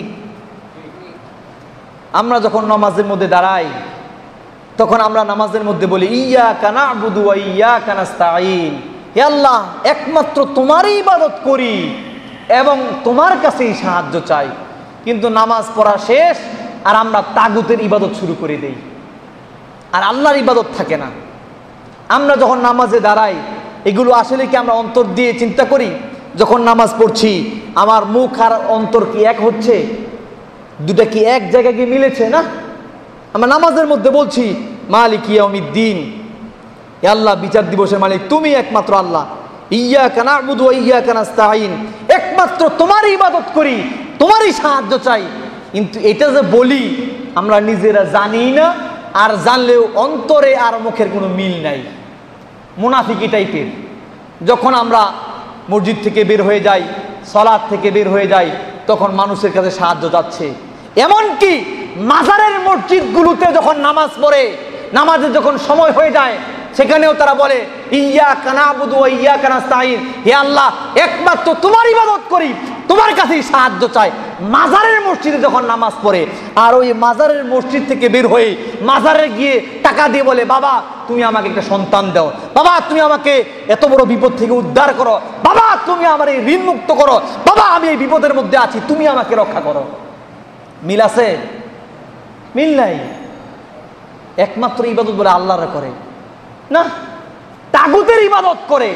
আমরা যখন নামাজের মধ্যে দাঁড়াই, তখন আমরা নামাজের মধ্যে বলি ইয়্যাকা না'বুদু ওয়া ইয়্যাকা নাস্তাঈন, হে আল্লাহ একমাত্র তোমারই ইবাদত করি এবং তোমার কাছেই সাহায্য চাই। কিন্তু নামাজ পড়া শেষ আর আমরা তাগুতের ইবাদত শুরু করে দেই, আর আল্লাহর ইবাদত থাকে না। আমরা যখন নামাজে দাঁড়াই, এগুলো আসলে কি আমরা অন্তর দিয়ে চিন্তা করি? যখন নামাজ পড়ছি, আমার মুখ আর অন্তর কি এক হচ্ছে? দুটা কি এক জায়গায় গিয়ে মিলেছে? না। আমরা নামাজের মধ্যে বলছি মালিক ইয়াউমিদ্দিন, হে আল্লাহ বিচার দিবসের মালিক তুমি একমাত্র আল্লাহ। ইয়্যাকা না'বুদু ওয়া ইয়্যাকা নাস্তাঈন, একমাত্র তোমারই ইবাদত করি, তোমারই সাহায্য চাই। কিন্তু এটা যে বলি আমরা নিজেরা জানি না, আর জানলেও অন্তরে আর মুখের কোনো মিল নাই, মুনাফিকি টাইপের। যখন আমরা মসজিদ থেকে বের হয়ে যাই, সালাত থেকে বের হয়ে যাই, তখন মানুষের কাছে সাহায্য যাচ্ছে। এমনকি মাজারের মসজিদগুলোতে যখন নামাজ পড়ে, নামাজের যখন সময় হয়ে যায়, সেখানেও তারা বলে ইয়্যাকা না'বুদু ওয়া ইয়্যাকা নাস্তাঈন, হে আল্লাহ একমাত্র তোমার ইবাদত করি, তোমার কাছেই সাহায্য চাই। মাজারের মসজিদে যখন নামাজ পড়ে, আর ওই মাজারের মসজিদ থেকে বের হয়ে মাজারে গিয়ে টাকা দিয়ে বলে, বাবা তুমি আমাকে একটা সন্তান দাও, বাবা তুমি আমাকে এত বড় বিপদ থেকে উদ্ধার করো, বাবা তুমি আমার এই ঋণ মুক্ত করো, বাবা আমি এই বিপদের মধ্যে আছি, তুমি আমাকে রক্ষা করো। মিল আছে? মিল নাই। একমাত্র ইবাদত বলে আল্লাহর করে না, তাগুতের ইবাদত করে।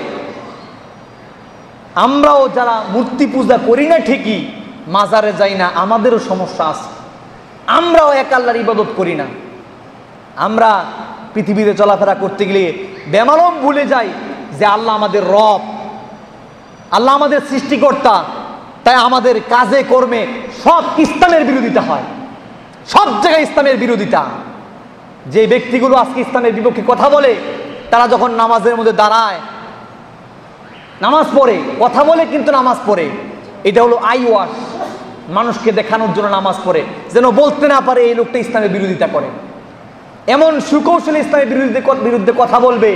আমরাও যারা মূর্তি পূজা করি না ঠিকই, মাজারে যাই না, আমাদেরও সমস্যা আছে। আমরাও এক আল্লাহর ইবাদত করি না। আমরা পৃথিবীতে চলাফেরা করতে গেলে বেমালুম ভুলে যাই যে আল্লাহ আমাদের রব, আল্লাহ আমাদের সৃষ্টিকর্তা। তাই আমাদের কাজে কর্মে সব ইসলামের বিরোধিতা হয়, সব জায়গায় ইসলামের বিরোধিতা। যে ব্যক্তিগুলো আজকে ইসলামের বিপক্ষে কথা বলে, তারা যখন নামাজের মধ্যে দাঁড়ায়, নামাজ পড়ে, কথা বলে কিন্তু নামাজ পড়ে, এটা হলো আই ওয়াশ, মানুষকে দেখানোর জন্য নামাজ পড়ে, যেন বলতে না পারে এই লোকটা ইসলামের বিরোধিতা করে। এমন সুকৌশলে ইসলামের বিরুদ্ধে কথা বলবে,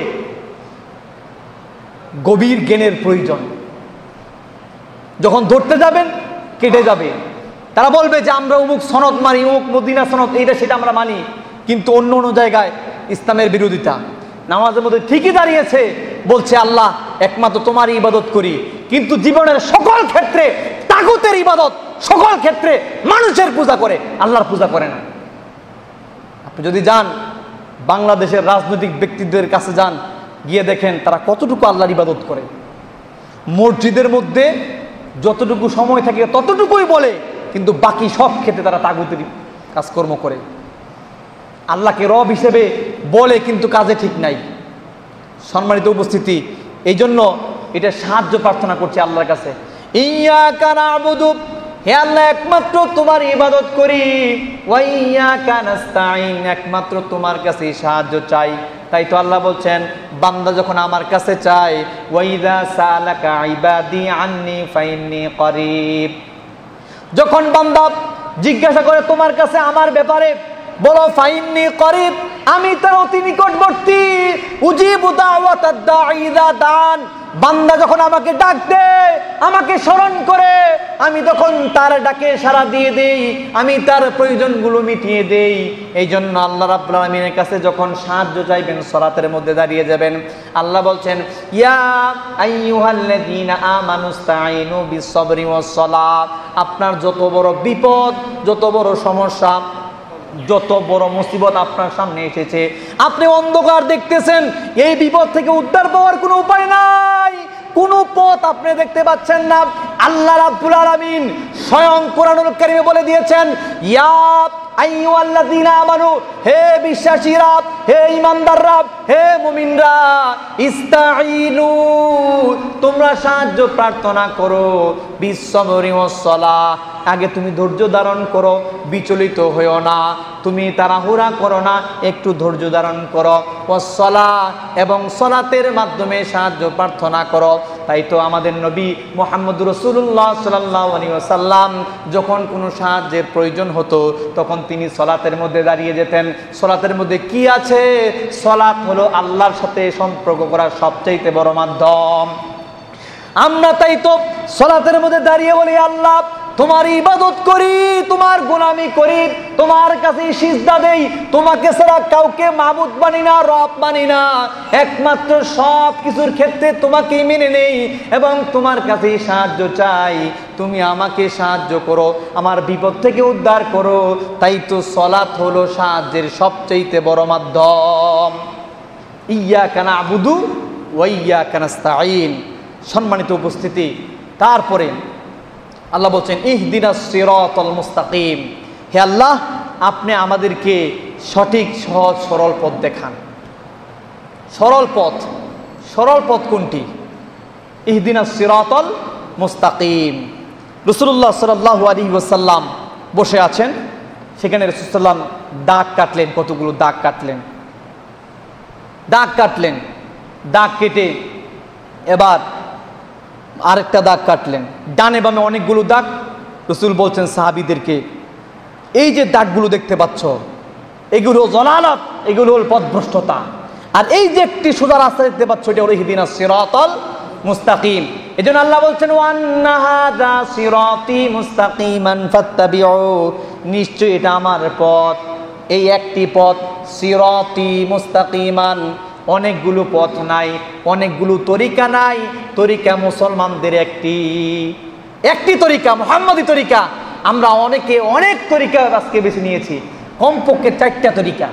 গভীর জ্ঞানের প্রয়োজন। যখন ধরতে যাবেন কেটে যাবে। তারা বলবে যে আমরা অমুক সনদ মানি, অমুক মদিনা সনদ, এইটা সেটা আমরা মানি, কিন্তু অন্য অন্য জায়গায় ইসলামের বিরোধিতা। নামাজের মধ্যে ঠিকই দাঁড়িয়েছে, বলছে আল্লাহ একমাত্র তোমারই ইবাদত করি, কিন্তু জীবনের সকল ক্ষেত্রে তাগুতের ইবাদত, সকল ক্ষেত্রে মানুষের পূজা করে, আল্লাহর পূজা করে না। আপনি যদি যান বাংলাদেশের রাজনৈতিক ব্যক্তিদের কাছে যান, গিয়ে দেখেন তারা কতটুকু আল্লাহর ইবাদত করে। মসজিদের মধ্যে যতটুকু সময় থাকে ততটুকুই বলে, কিন্তু বাকি সব ক্ষেত্রে তারা তাগুতের কাজকর্ম করে। আল্লাহকে রব হিসেবে বলে, কিন্তু কাজে ঠিক নাই। সম্মানিত উপস্থিতি, এই জন্য এটা সাহায্য প্রার্থনা করছি আল্লাহর কাছে। ইয়্যাকা না'বুদু, হে আল্লাহ একমাত্র তোমার ইবাদত করি, ওয়া ইয়্যাকা নাস্তাঈন, একমাত্র তোমার কাছে সাহায্য চাই। তাই তো আল্লাহ বলছেন, বান্দা যখন আমার কাছে চায়, ওয়াইদা সালাকা ইবাদি আন্নি ফাইন্নি করিব, যখন বান্দা জিজ্ঞাসা করে তোমার কাছে আমার ব্যাপারে, বলো ফাইন্নি করিব, আমি তার অতি নিকটবর্তী। উজিবু দাওয়াতাদ দাঈ ইযা দান, বান্দা যখন আমাকে ডাক দেয়, আমাকে স্মরণ করে, আমি তখন তার ডাকে সাড়া দিয়ে দেই, আমি তার প্রয়োজনগুলো মিটিয়ে দেই। এই জন্য আল্লাহ রাব্বুল আলামিনের কাছে যখন সাহায্য চাইবেন, সালাতের মধ্যে দাঁড়িয়ে যাবেন। আল্লাহ বলছেন, ইয়া আইয়ুহাল্লাযীনা আমানুস্তাঈনু বিস-সাবরি ওয়াস-সালাত, আপনার যত বড় বিপদ, যত বড় সমস্যা, যত বড় মুসিবত আপনার সামনে এসেছে, আপনি অন্ধকার দেখতেছেন, এই বিপদ থেকে উদ্ধার পাওয়ার কোনো উপায় নাই, কোনো পথ আপনি দেখতে পাচ্ছেন না, আল্লাহ রাব্বুল আলামিন স্বয়ং কোরআনুল কারীমে বলে দিয়েছেন, ইয়া আইয়ুহাল্লাযীনা আমানু, হে বিশ্বাসীরা, হে ঈমানদাররা, হে মুমিনরা, ইস্তাঈনু, তোমরা সাহায্য প্রার্থনা করো, বিস-সাবরি ওয়াস-সালাহ, আগে তুমি ধৈর্য ধারণ করো, বিচলিত হইও না, তুমি তাড়াহুড়া করো না, একটু ধৈর্য ধারণ করো, ওয়াস-সালাহ, এবং সালাতের মাধ্যমে সাহায্য প্রার্থনা করো। তাই তো আমাদের নবী মুহাম্মদুর রাসূলুল্লাহ সাল্লাল্লাহু আলাইহি ওয়াসাল্লাম যখন কোনো সাহায্যের প্রয়োজন হতো, তখন তিনি সালাতের মধ্যে দাঁড়িয়ে যেতেন। সালাতের মধ্যে কি আছে? সালাত হলো আল্লাহর সাথে সম্পর্ক করার সবচেয়ে বড় মাধ্যম। আমরা তাই তো সালাতের মধ্যে দাঁড়িয়ে বলি, আল্লাহ তোমার ইবাদত করি, তোমার গোলামি করি, তোমার কাছে সিজদা দেই, তোমাকে ছাড়া কাউকে মাবুদ মানি না, রব মানি না, একমাত্র সব কিছুর ক্ষেত্রে তোমাকেই মেনে নেই এবং তোমার কাছে সাহায্য চাই, তুমি আমাকে সাহায্য করো, আমার বিপদ থেকে উদ্ধার করো। তাই তো সালাত হলো সাহায্যের সবচেয়ে বড় মাধ্যম। ইয়্যাকা না'বুদু ওয়া ইয়্যাকা নাস্তাঈন। সম্মানিত উপস্থিতি, তারপরে আল্লাহ বলছেন, ইহদিনাস সিরাতাল মুস্তাকিম, হে আল্লাহ আপনি আমাদেরকে সঠিক সহজ সরল পথ দেখান। সরল পথ, সরল পথ কোনটি? ইহদিনাস সিরাতাল মুস্তাকিম। রাসূলুল্লাহ সাল্লাল্লাহু আলাইহি ওয়াসাল্লাম বসে আছেন, সেখানে রাসূল সাল্লাম দাগ কাটলেন, কতগুলো দাগ কাটলেন, দাগ কাটলেন, দাগ কেটে এবার আরেকটা দাগ কাটলেন, ডানে বামে অনেকগুলো দাগ। রাসূল বলছেন সাহাবীদেরকে, এই যে দাগগুলো দেখতে পাচ্ছ, এগুলো জলালাত, এগুলো হল পথভ্রষ্টতা, আর এই যে একটি সোজা রাস্তা দেখতে পাচ্ছ, এটা হলো ইহদিনাস সিরাতাল মুস্তাকিম। এজন্য আল্লাহ বলছেন, ওয়ান্না হাযা সিরাতি মুস্তাকিমান ফাত্তাবিউ, নিশ্চয়ই এটা আমার পথ, এই একটি পথ, সিরাতি মুস্তাকিমান, অনেকগুলো পথ নাই, অনেকগুলো তরিকা নাই, তরিকা মুসলমানদের একটি তরিকা, মুহাম্মাদি তরিকা। আমরা অনেকে অনেক তরিকা আজকে বেছে নিয়েছি, কমপক্ষে 4টা তরিকা,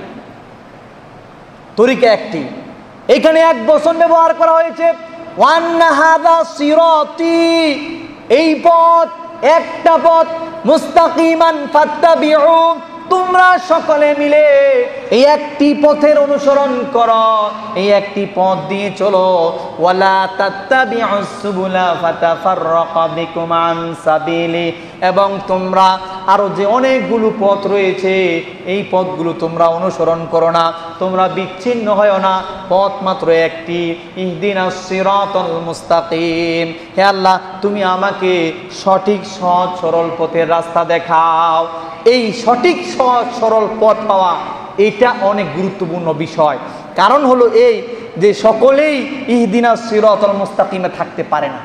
তরিকা একটি। এখানে এক বচন ব্যবহার করা হয়েছে, ওয়ান্না হাযা সিরাতি, এই পথ, একটা পথ, মুস্তাকিমান ফাত্তাবিউ, তোমরা সকলে মিলে এই একটি পথের অনুসরণ করো, এই একটি পথ দিয়ে চলো। ওয়ালা তাত্তাবিউস সুবুলা ফাতাফাররাকা বিকুম আন সাবিলি, এবং তোমরা আরো যে অনেকগুলো পথ রয়েছে, এই পথগুলো তোমরা অনুসরণ করো না, তোমরা বিচ্ছিন্ন হয় না, পথ মাত্র একটি, ইহদিনাস সিরাতাল মুস্তাকিম, হে আল্লাহ তুমি আমাকে সঠিক সহজ সরল পথের রাস্তা দেখাও। এই সঠিক সহজ সরল পথ পাওয়া, এটা অনেক গুরুত্বপূর্ণ বিষয়। কারণ হলো এই যে সকলেই ইহদিনাস সিরাতাল মুস্তাকিমে থাকতে পারে না,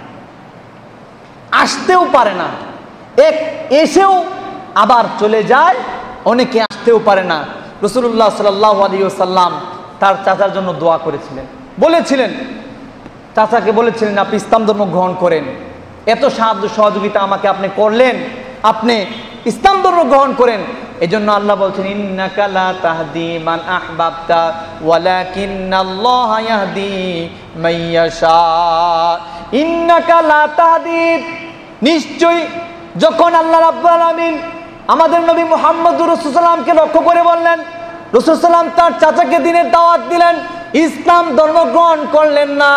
আসতেও পারে না, এক এসেও আবার চলে যায়, অনেকে আসতেও পারে না। রাসূলুল্লাহ সাল্লাল্লাহু আলাইহি ওয়াসাল্লাম তার চাচার জন্য দোয়া করেছিলেন, বলেছিলেন, চাচাকে বলেছিলেন আপনি ইসলাম ধর্ম গ্রহণ করেন, এত সাহায্য সহযোগিতা আমাকে আপনি করলেন, আপনি ইসলাম ধর্ম গ্রহণ করেন। এজন্য আল্লাহ বলছেন, ইন্নাকা লা তাহদি মান আহবাবতা ওয়ালাকিন্নাল্লাহা ইয়াহদি মান ইয়াশা। ইন্নাকা লা তাহদি, নিশ্চয়ই যখন আল্লাহ রাব্বুল আলামিন আমাদের নবী মুহাম্মদুর রাসূলুল্লাহ সাল্লামকে লক্ষ্য করে বললেন, রাসূল সাল্লাম তার চাচাকে দ্বীনের দাওয়াত দিলেন, ইসলাম ধর্ম গ্রহণ করলেন না,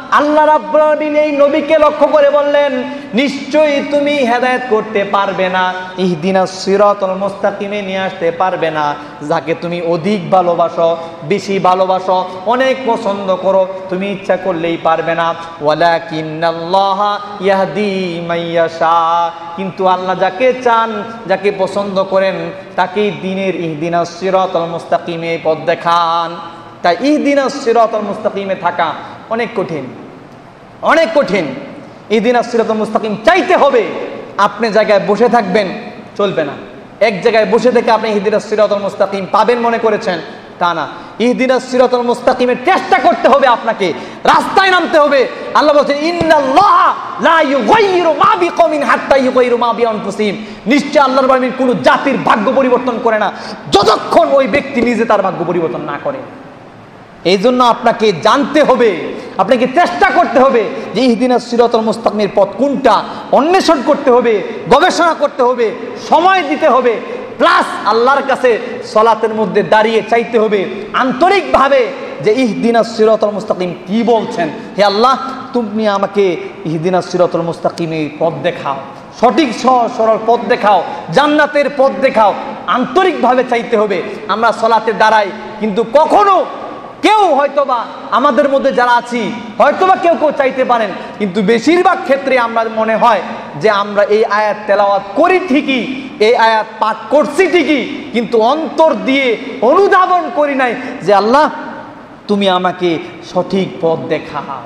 আল্লাহ রাব্বুল আলামিন এই নবীকে লক্ষ্য করে বললেন, নিশ্চয়ই তুমি হেদায়েত করতে পারবে না, ইহদিনাস সিরাতাল মুস্তাকিমে নিয়ে আসতে পারবে না, যাকে তুমি অধিক ভালোবাসো, বেশি ভালোবাসো, অনেক পছন্দ করো, তুমি ইচ্ছা করলেই পারবে না। ওয়ালাকিন্নাল্লাহা ইয়াহদি মাইয়াশা, কিন্তু আল্লাহ যাকে চান, যাকে পছন্দ করেন, তাকেই দ্বীনের ইহদিনাস সিরাতাল মুস্তাকিমে পথ দেখান। তাই ইহদিনাস সিরাতাল মুস্তাকিমে থাকা অনেক কঠিন, অনেক কঠিন। ইহদিনাস সিরাতাল মুস্তাকিম চাইতে হবে। আপনি জায়গায় বসে থাকবেন চলবে না। এক জায়গায় বসে থেকে আপনি ইহদিনাস সিরাতাল মুস্তাকিম পাবেন মনে করেছেন, তা না। ইহদিনাস সিরাতাল মুস্তাকিমের চেষ্টা করতে হবে, আপনাকে রাস্তায় নামতে হবে। আল্লাহ বলেছেন, ইন্নাল্লাহা লা ইউগাইয়িরু মা বিকওমিন হাত্তা ইউগাইয়িরু মা বিআনফুসিহিম, নিশ্চয় আল্লাহর রাব্বুল আলামিন কোনো জাতির ভাগ্য পরিবর্তন করে না যতক্ষণ ওই ব্যক্তি নিজে তার ভাগ্য পরিবর্তন না করে। এই জন্য আপনাকে জানতে হবে, আপনাকে চেষ্টা করতে হবে যে ইহদিনাস সিরাতাল মুস্তাকিমের পথ কোনটা, অন্বেষণ করতে হবে, গবেষণা করতে হবে, সময় দিতে হবে, প্লাস আল্লাহর কাছে সালাতের মধ্যে দাঁড়িয়ে চাইতে হবে আন্তরিকভাবে যে ইহদিনাস সিরাতাল মুস্তাকিম কি বলছেন। হে আল্লাহ, তুমি আমাকে ইহদিনাস সিরাতাল মুস্তাকিমের পথ দেখাও, সঠিক সরল পথ দেখাও, জান্নাতের পথ দেখাও। আন্তরিকভাবে চাইতে হবে। আমরা সালাতে দাঁড়াই, কিন্তু কখনো কেউ হয়তোবা আমাদের মধ্যে যারা আছি হয়তোবা কেউ কেউ চাইতে পারেন, কিন্তু বেশিরভাগ ক্ষেত্রে আমরা মনে হয় যে আমরা এই আয়াত তেলাওয়াত করি ঠিকই, এই আয়াত পাঠ করছি ঠিকই, কিন্তু অন্তর দিয়ে অনুধাবন করি নাই যে আল্লাহ তুমি আমাকে সঠিক পথ দেখাও।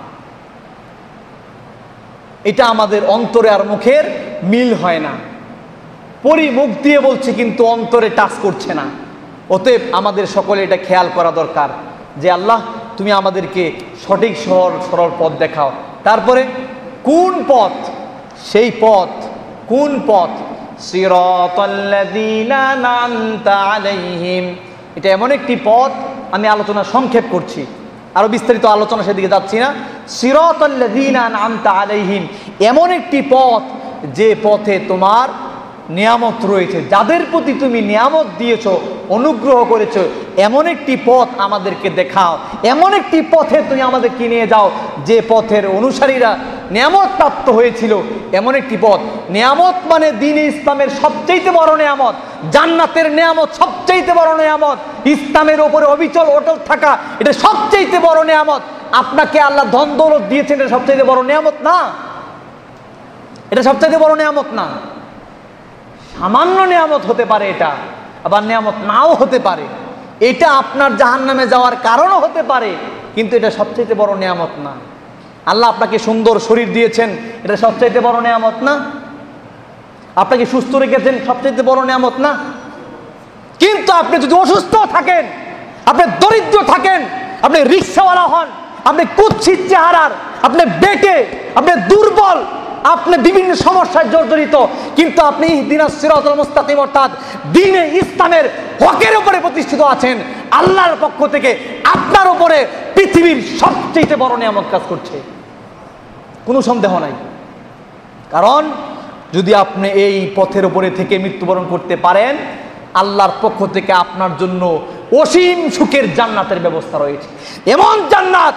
এটা আমাদের অন্তরে আর মুখের মিল হয় না। পরি মুখ দিয়ে বলছি কিন্তু অন্তরে টাচ করছে না। অতএব আমাদের সকলে এটা খেয়াল করা দরকার যে আল্লাহ তুমি আমাদেরকে সঠিক সরল পথ দেখাও। তারপরে কোন পথ, সেই পথ কোন পথ? সিরাতাল্লাযীনা আন'আমতা আলাইহিম, এটা এমন একটি পথ, আমি আলোচনা সংক্ষেপ করছি, আরো বিস্তারিত আলোচনা সেদিকে যাচ্ছি না। সিরাতাল্লাযীনা আন'আমতা আলাইহিম, এমন একটি পথ যে পথে তোমার নিয়ামত রয়েছে, যাদের প্রতি তুমি নিয়ামত দিয়েছো, অনুগ্রহ করেছো, এমন একটি পথ আমাদেরকে দেখাও, এমন একটি পথে তুমি আমাদেরকে নিয়ে যাও যে পথের অনুসারীরা নিয়ামত প্রাপ্ত হয়েছিল। এমন একটি পথ, নিয়ামত মানে দ্বীন ইসলামের সবচেয়ে বড় নিয়ামত, জান্নাতের নিয়ামত সবচেয়ে বড় নিয়ামত, ইসলামের উপরে অবিচল অটল থাকা এটা সবচেয়ে বড় নিয়ামত। আপনাকে আল্লাহ ধন দৌলত দিয়েছেন, এটা সবচেয়ে বড় নিয়ামত না? এটা সবচেয়ে বড় নিয়ামত না। সামান্য নিয়ামত হতে পারে এটা, আবার নিয়ামত নাও হতে পারে। এটা আপনার জাহান্নামে যাওয়ার কারণও হতে পারে, কিন্তু এটা সবচেয়ে বড় নিয়ামত না। আল্লাহ আপনাকে সুন্দর শরীর দিয়েছেন, এটা সবচেয়ে বড় নিয়ামত না? আপনাকে সুস্থ রেখেছেন, সবচেয়ে বড় নিয়ামত না? কিন্তু আপনি যদি অসুস্থ থাকেন, আপনি দরিদ্র থাকেন, আপনি রিকশাওয়ালা হন, আপনি কুৎসিত চেহারার, আপনি বেটে, আপনি দুর্বল, আপনি বিভিন্ন সমস্যায় জর্জরিত, কিন্তু আপনি ইহদিনাস সিরাতাল মুস্তাকিম অর্থাৎ দ্বীনে ইসলামের হকের উপরে প্রতিষ্ঠিত আছেন, আল্লাহর পক্ষ থেকে আপনার উপরে পৃথিবীর সবচেয়ে বড় নিয়ামত কাজ করছে, কোনো সন্দেহ নাই। কারণ যদি আপনি এই পথের উপরে থেকে মৃত্যুবরণ করতে পারেন, আল্লাহর পক্ষ থেকে আপনার জন্য অসীম সুখের জান্নাতের ব্যবস্থা রয়েছে। এমন জান্নাত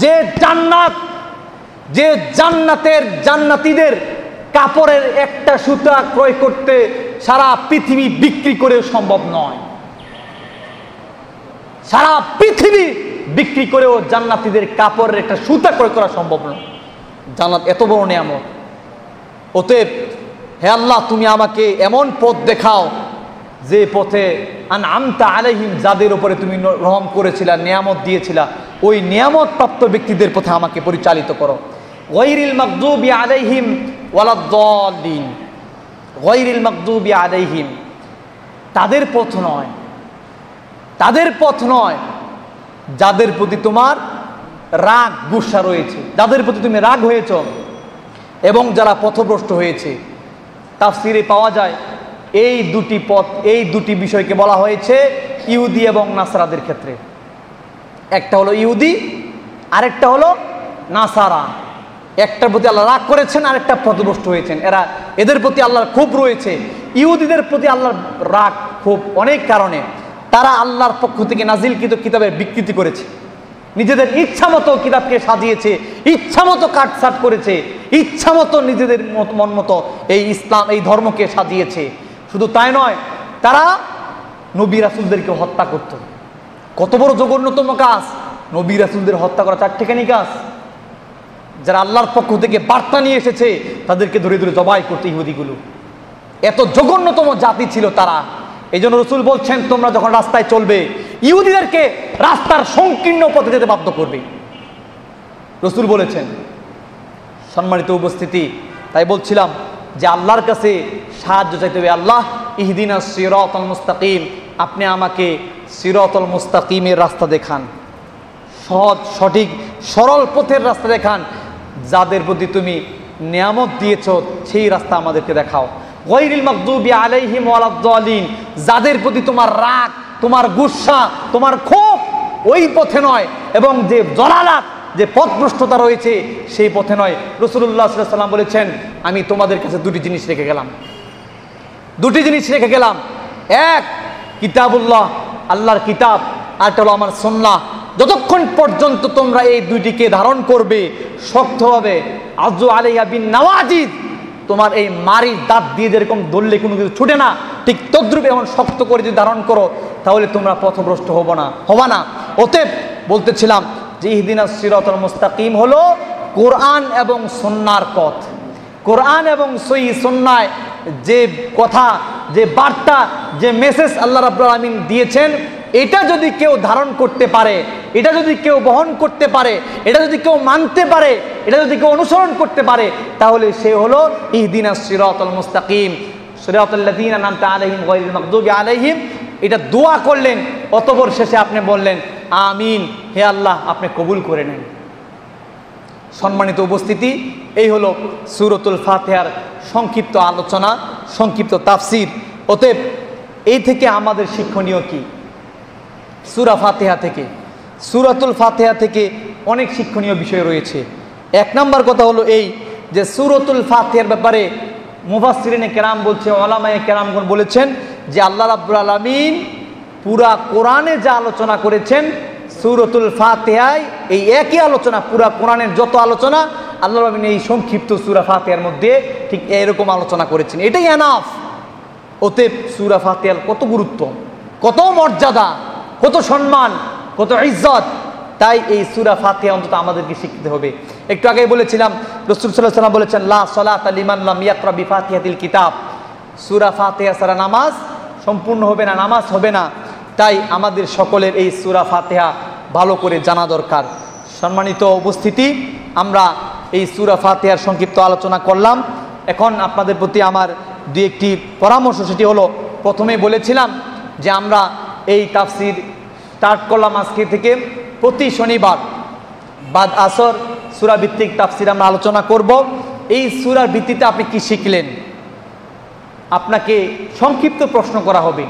যে জান্নাতের জান্নাতীদের কাপড়ের একটা সুতা ক্রয় করতে সারা পৃথিবী বিক্রি করে সম্ভব নয়। সারা পৃথিবী বিক্রি করেও জান্নাতীদের কাপড়ের একটা সুতা ক্রয় করা সম্ভব নয়। জান্নাত এত বড় নিয়ামত। অতএব হে আল্লাহ, তুমি আমাকে এমন পথ দেখাও যে পথে আন'আমতা আলাইহিম, যাদের উপরে তুমি রহম করেছিলা, নিয়ামত দিয়েছিলা, ওই নিয়ামত প্রাপ্ত ব্যক্তিদের পথে আমাকে পরিচালিত করো। গায়রিল মাগদুবি আলাইহিম ওয়ালাদ-দাল্লিন, গায়রিল মাগদুবি আলাইহিম, তাদের পথ নয়, তাদের পথ নয় যাদের প্রতি তোমার রাগ গুসা রয়েছে, যাদের প্রতি তুমি রাগ হয়েছ এবং যারা পথভ্রষ্ট হয়েছে। তাফসিরে পাওয়া যায় এই দুটি পথ, এই দুটি বিষয়কে বলা হয়েছে ইহুদি এবং নাসারাদের ক্ষেত্রে। একটা হলো ইহুদি, আরেকটা হলো নাসারা। একটার প্রতি আল্লাহ রাগ করেছেন, আরেকটা পথভ্রষ্ট হয়েছেন। এদের প্রতি আল্লাহর ক্ষোভ রয়েছে। ইহুদিদের প্রতি আল্লাহর রাগ ক্ষোভ অনেক কারণে। তারা আল্লাহর পক্ষ থেকে নাজিলকৃত কিতাবের বিকৃতি করেছে, নিজেদের ইচ্ছা মতো কিতাবকে সাজিয়েছে, ইচ্ছা মতো কাটছাট করেছে, ইচ্ছা মতো নিজেদের মন মতো এই ইসলাম, এই ধর্মকে সাজিয়েছে। শুধু তাই নয়, তারা নবী রাসূলদেরকে হত্যা করত। কত বড় জঘন্যতম কাজ! নবী রাসূলদের হত্যা করা চারটেখানি কাজ। যারা আল্লাহর পক্ষ থেকে বার্তা নিয়ে এসেছে তাদেরকে ধরে ধরে জবাই করতে ইহুদিগুলো। এত জঘন্যতম জাতি ছিল তারা। এই জন্য রসুল বলছেন, তোমরা যখন রাস্তায় চলবে ইহুদিদেরকে রাস্তার সংকীর্ণ পথে যেতে বাধ্য করবে, রসুল বলেছেন। সম্মানিত উপস্থিতি, তাই বলছিলাম যে আল্লাহর কাছে সাহায্য চাইতে হবে। আল্লাহ ইহদিনাস সিরাতাল মুস্তাকিম, আপনি আমাকে সিরাতাল মুস্তাকিমের রাস্তা দেখান, সহজ সঠিক সরল পথের রাস্তা দেখান। যাদের প্রতি তুমি নিয়ামত দিয়েছ সেই রাস্তা আমাদেরকে দেখাও। গায়রিল মাগদুবি আলাইহিম ওয়ালাদ-দালিন, যাদের প্রতি তোমার রাগ, তোমার গুসা, তোমার ক্ষোভ ওই পথে নয়, এবং যে জলালাত, যে পথভ্রষ্টতা রয়েছে সেই পথে নয়। রাসূলুল্লাহ সাল্লাল্লাহু আলাইহি ওয়াসাল্লাম বলেছেন, আমি তোমাদের কাছে দুটি জিনিস রেখে গেলাম, দুটি জিনিস রেখে গেলাম। এক, কিতাবুল্লাহ, আল্লাহর কিতাব, আর একটা হলো আমার সুন্নাহ। যতক্ষণ পর্যন্ত তোমরা এই দুইটিকে ধারণ করবে শক্তভাবে, আযু আলাইহা বিন নাওয়াজিদ, তোমার এই মারির দাঁত দিয়ে যেরকম ধরলে কোনো কিছু ছুটে না, ঠিক তদ্রূপ এমন শক্ত করে যদি ধারণ করো তাহলে তোমরা পথভ্রষ্ট হবা না। অতএব বলতেছিলাম যে ইহদিনাস সিরাতাল মুস্তাকিম হলো কোরআন এবং সুন্নাহর পথ। কোরআন এবং সহিহ সুন্নায় যে কথা, যে বার্তা, যে মেসেজ আল্লাহ রাব্বুল আলামিন দিয়েছেন, এটা যদি কেউ ধারণ করতে পারে, এটা যদি কেউ বহন করতে পারে, এটা যদি কেউ মানতে পারে, এটা যদি কেউ অনুসরণ করতে পারে, তাহলে সে হলো ইহদিনাস সিরাতাল মুস্তাকিম, সিরাতাল লাযিনা আনআমতা আলাইহিম গায়রিল মাগদুবি আলাইহিম। এটা দোয়া করলেন, অতঃপর শেষে আপনি বললেন আমিন, হে আল্লাহ আপনি কবুল করে নেন। সম্মানিত উপস্থিতি, এই হলো সূরাতুল ফাতিহার সংক্ষিপ্ত আলোচনা, সংক্ষিপ্ত তাফসীর। অতএব এই থেকে আমাদের শিক্ষণীয় কি? সূরা ফাতিহা থেকে, সূরাতুল ফাতিহা থেকে অনেক শিক্ষণীয় বিষয় রয়েছে। এক নাম্বার কথা হলো এই যে সূরাতুল ফাতিহার ব্যাপারে মুফাসসিরিনে কেরাম বলছে, উলামায়ে কেরামগণ বলেছেন যে আল্লাহ রাব্বুল আলামিন পুরা কোরআনে যা আলোচনা করেছেন, সূরাতুল ফাতিহায় এই একই আলোচনা, পুরা কোরআনের যত আলোচনা আল্লাহ রাব্বুল আলামিন এই সংক্ষিপ্ত সূরা ফাতিহার মধ্যে ঠিক এরকম আলোচনা করেছেন। এটাই এনাফ। অতএব সূরা ফাতিহার কত গুরুত্ব, কত মর্যাদা, কত সম্মান, কত ইজ্জত, তাই এই সূরা ফাতিহা অন্তত আমাদেরকে শিখতে হবে। একটু আগেই বলেছিলাম, রাসূল সাল্লাল্লাহু আলাইহি ওয়াসাল্লাম বলেছেন, লা সালাতা লিমান লাম ইয়াকরা বিফাতিহাতিল কিতাব, সূরা ফাতিহা ছাড়া নামাজ সম্পূর্ণ হবে না, নামাজ হবে না। তাই আমাদের সকলের এই সূরা ফাতিহা ভালো করে জানা দরকার। সম্মানিত উপস্থিতি, আমরা এই সূরা ফাতিহার সংক্ষিপ্ত আলোচনা করলাম। এখন আপনাদের প্রতি আমার দুই একটি পরামর্শ, সেটি হলো, প্রথমে বলেছিলাম যে আমরা এই তাফসীর স্টার্ট করলাম আজকে থেকে। প্রতি শনিবার বাদ আসর সূরা ভিত্তিক তাফসীর আমরা আলোচনা করব। এই সূরার ভিত্তিতে আপনি কি শিখলেন, আপনাকে সংক্ষিপ্ত প্রশ্ন করা হবে,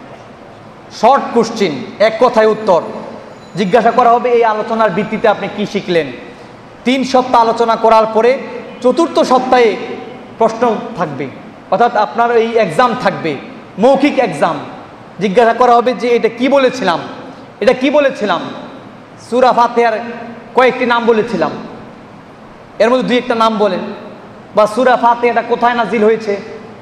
শর্ট কোশ্চেন, এক কথায় উত্তর জিজ্ঞাসা করা হবে। এই আলোচনার ভিত্তিতে আপনি কি শিখলেন? 3 সপ্তাহ আলোচনা করার পরে 4র্থ সপ্তাহে প্রশ্ন থাকবে, অর্থাৎ আপনার এই এক্সাম থাকবে, মৌখিক এক্সাম। জিজ্ঞাসা করা হবে যে এটা কি বলেছিলাম, এটা কি বলেছিলাম, সূরা ফাতিহার কয়েকটি নাম বলেছিলাম, এর মধ্যে 2-1টা নাম বলেন, বা সূরা ফাতিহাটা কোথায় নাজিল হয়েছে,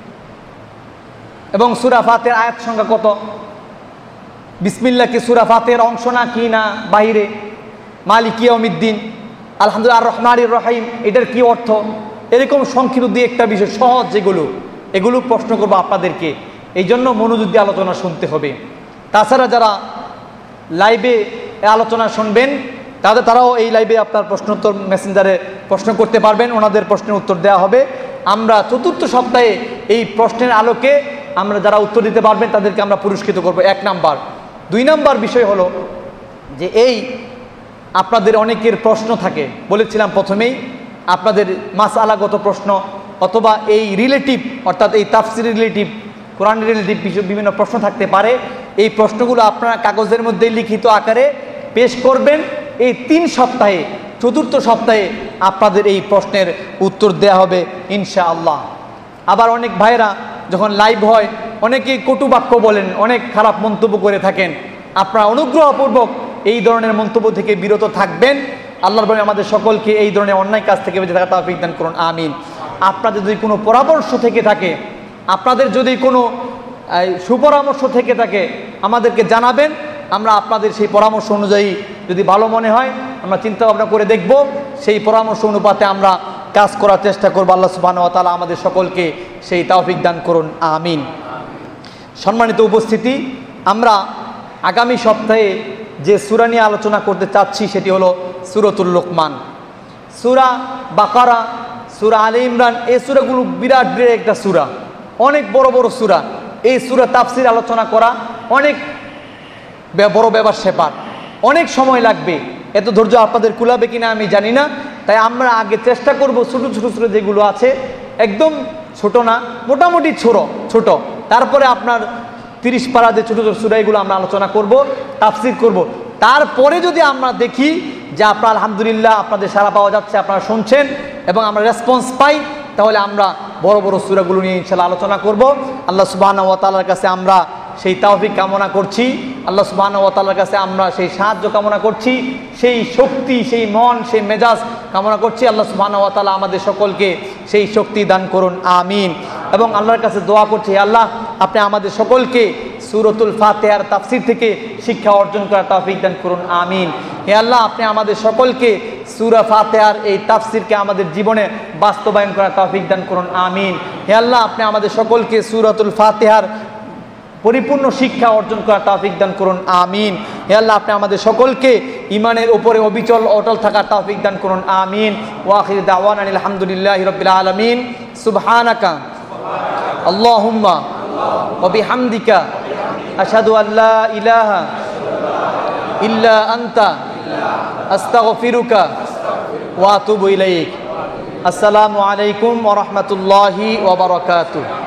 এবং সূরা ফাতিহার আয়াত সংখ্যা কত, বিসমিল্লাহ কি সূরা ফাতিহার অংশ না কি না বাহিরে, মালিক ইয়াউমিদ্দিন, আলহামদুলিল্লাহ, আর রহমানির রহিম, এটার কি অর্থ, এরকম সংক্ষিপ্ত 2-1টা বিষয় সহজ যেগুলো, এগুলো প্রশ্ন করবো আপনাদেরকে। এই জন্য মনোযোগ দিয়ে আলোচনা শুনতে হবে। তাছাড়া যারা লাইভে আলোচনা শুনবেন তারাও এই লাইভে আপনার প্রশ্নোত্তর মেসেঞ্জারে প্রশ্ন করতে পারবেন, ওনাদের প্রশ্নের উত্তর দেওয়া হবে। আমরা 4র্থ সপ্তাহে এই প্রশ্নের আলোকে আমরা যারা উত্তর দিতে পারবেন তাদেরকে আমরা পুরস্কৃত করব, 1 নাম্বার। 2 নাম্বার বিষয় হলো যে এই আপনাদের অনেকের প্রশ্ন থাকে, বলেছিলাম প্রথমেই, আপনাদের মাসআলাগত প্রশ্ন অথবা এই রিলেটিভ, অর্থাৎ এই তাফসীর রিলেটিভ, কোরআন রিলেটিভ বিভিন্ন প্রশ্ন থাকতে পারে। এই প্রশ্নগুলো আপনারা কাগজের মধ্যে লিখিত আকারে পেশ করবেন। এই 3 সপ্তাহে, 4র্থ সপ্তাহে আপনাদের এই প্রশ্নের উত্তর দেয়া হবে ইনশাআল্লাহ। আবার অনেক ভাইরা যখন লাইভ হয় অনেকেই কটু বাক্য বলেন, অনেক খারাপ মন্তব্য করে থাকেন। আপনারা অনুগ্রহপূর্বক এই ধরনের মন্তব্য থেকে বিরত থাকবেন। আল্লাহর বলে আমাদের সকলকে এই ধরনের অন্যায় কাজ থেকে বেঁচে থাকা তৌফিক দান করুন, আমিন। আপনাদের যদি কোনো পরামর্শ থেকে থাকে, আপনাদের যদি কোনো সুপরামর্শ থেকে থাকে, আমাদেরকে জানাবেন। আমরা আপনাদের সেই পরামর্শ অনুযায়ী যদি ভালো মনে হয় আমরা চিন্তা ভাবনা করে দেখব, সেই পরামর্শ অনুপাতে আমরা কাজ করার চেষ্টা করব। আল্লাহ সুবহানাহু ওয়া তাআলা আমাদের সকলকে সেই তৌফিক দান করুন, আমিন। সম্মানিত উপস্থিতি, আমরা আগামী সপ্তাহে যে সূরা নিয়ে আলোচনা করতে চাচ্ছি সেটি হলো সূরাতুল লুকমান। সূরা বাকারা, সূরা আলে ইমরান, এই সূরাগুলো বিরাট বিরাট একটা সূরা, অনেক বড় বড় সূরা। এই সূরা তাফসীর আলোচনা করা অনেক বড় ব্যাপার, অনেক সময় লাগবে। এত ধৈর্য আপনাদের কুলাবে কিনা আমি জানি না। তাই আমরা আগে চেষ্টা করব ছোট ছোট সূরা যেগুলো আছে, একদম ছোট না, মোটামুটি ছোট, তারপরে আপনার 30 পারা যে ছোট ছোট সূরা এগুলো আমরা আলোচনা করব, তাফসীর করব। তারপরে যদি আমরা দেখি যে আপনার আলহামদুলিল্লাহ আপনাদের সাড়া পাওয়া যাচ্ছে, আপনারা শুনছেন এবং আমরা রেসপন্স পাই, তাহলে আমরা বড় বড় সূরাগুলো নিয়ে ইনশাআল্লাহ আলোচনা করব। আল্লাহ সুবহানাহু ওয়া তাআলার কাছে আমরা সেই তৌফিক কামনা করছি। আল্লাহ সুবহানাহু ওয়া তাআলার কাছে আমরা সেই সাহায্য কামনা করছি, সেই শক্তি, সেই মন, সেই মেজাজ কামনা করছি। আল্লাহ সুবহানাহু ওয়া তাআলা আমাদের সকলকে সেই শক্তি দান করুন, আমিন। এবং আল্লাহর কাছে দোয়া করছি, আল্লাহ আপনি আমাদের সকলকে সূরাতুল ফাতিহার তাফসীর থেকে শিক্ষা অর্জন করার তৌফিক দান করুন, আমিন। হে আল্লাহ আপনি আমাদের সকলকে সূরা ফাতিহার এই তাফসীরকে আমাদের জীবনে বাস্তবায়ন করার তৌফিক দান করুন, আমিন। হে আল্লাহ আপনি আমাদের সকলকে সূরাতুল ফাতিহার পরিপূর্ণ শিক্ষা অর্জন করার তৌফিক দান করুন, আমিন। হে আল্লাহ আপনি আমাদের সকলকে ঈমানের উপরে অবিচল অটল থাকার তৌফিক দান করুন, আমিন। ওয়া আখিরু দাওয়ানা আলহামদুলিল্লাহি রাব্বিল আলামিন। সুবহানাকা আল্লাহুম্মা ওয়া বিহামদিকা আশহাদু আল্লা ইলাহা ইল্লা আনতা আস্তাগফিরুকা ওয়া আতুবু ইলাইক। আসসালামু আলাইকুম ওয়া রাহমাতুল্লাহি ওয়া বারাকাতুহু।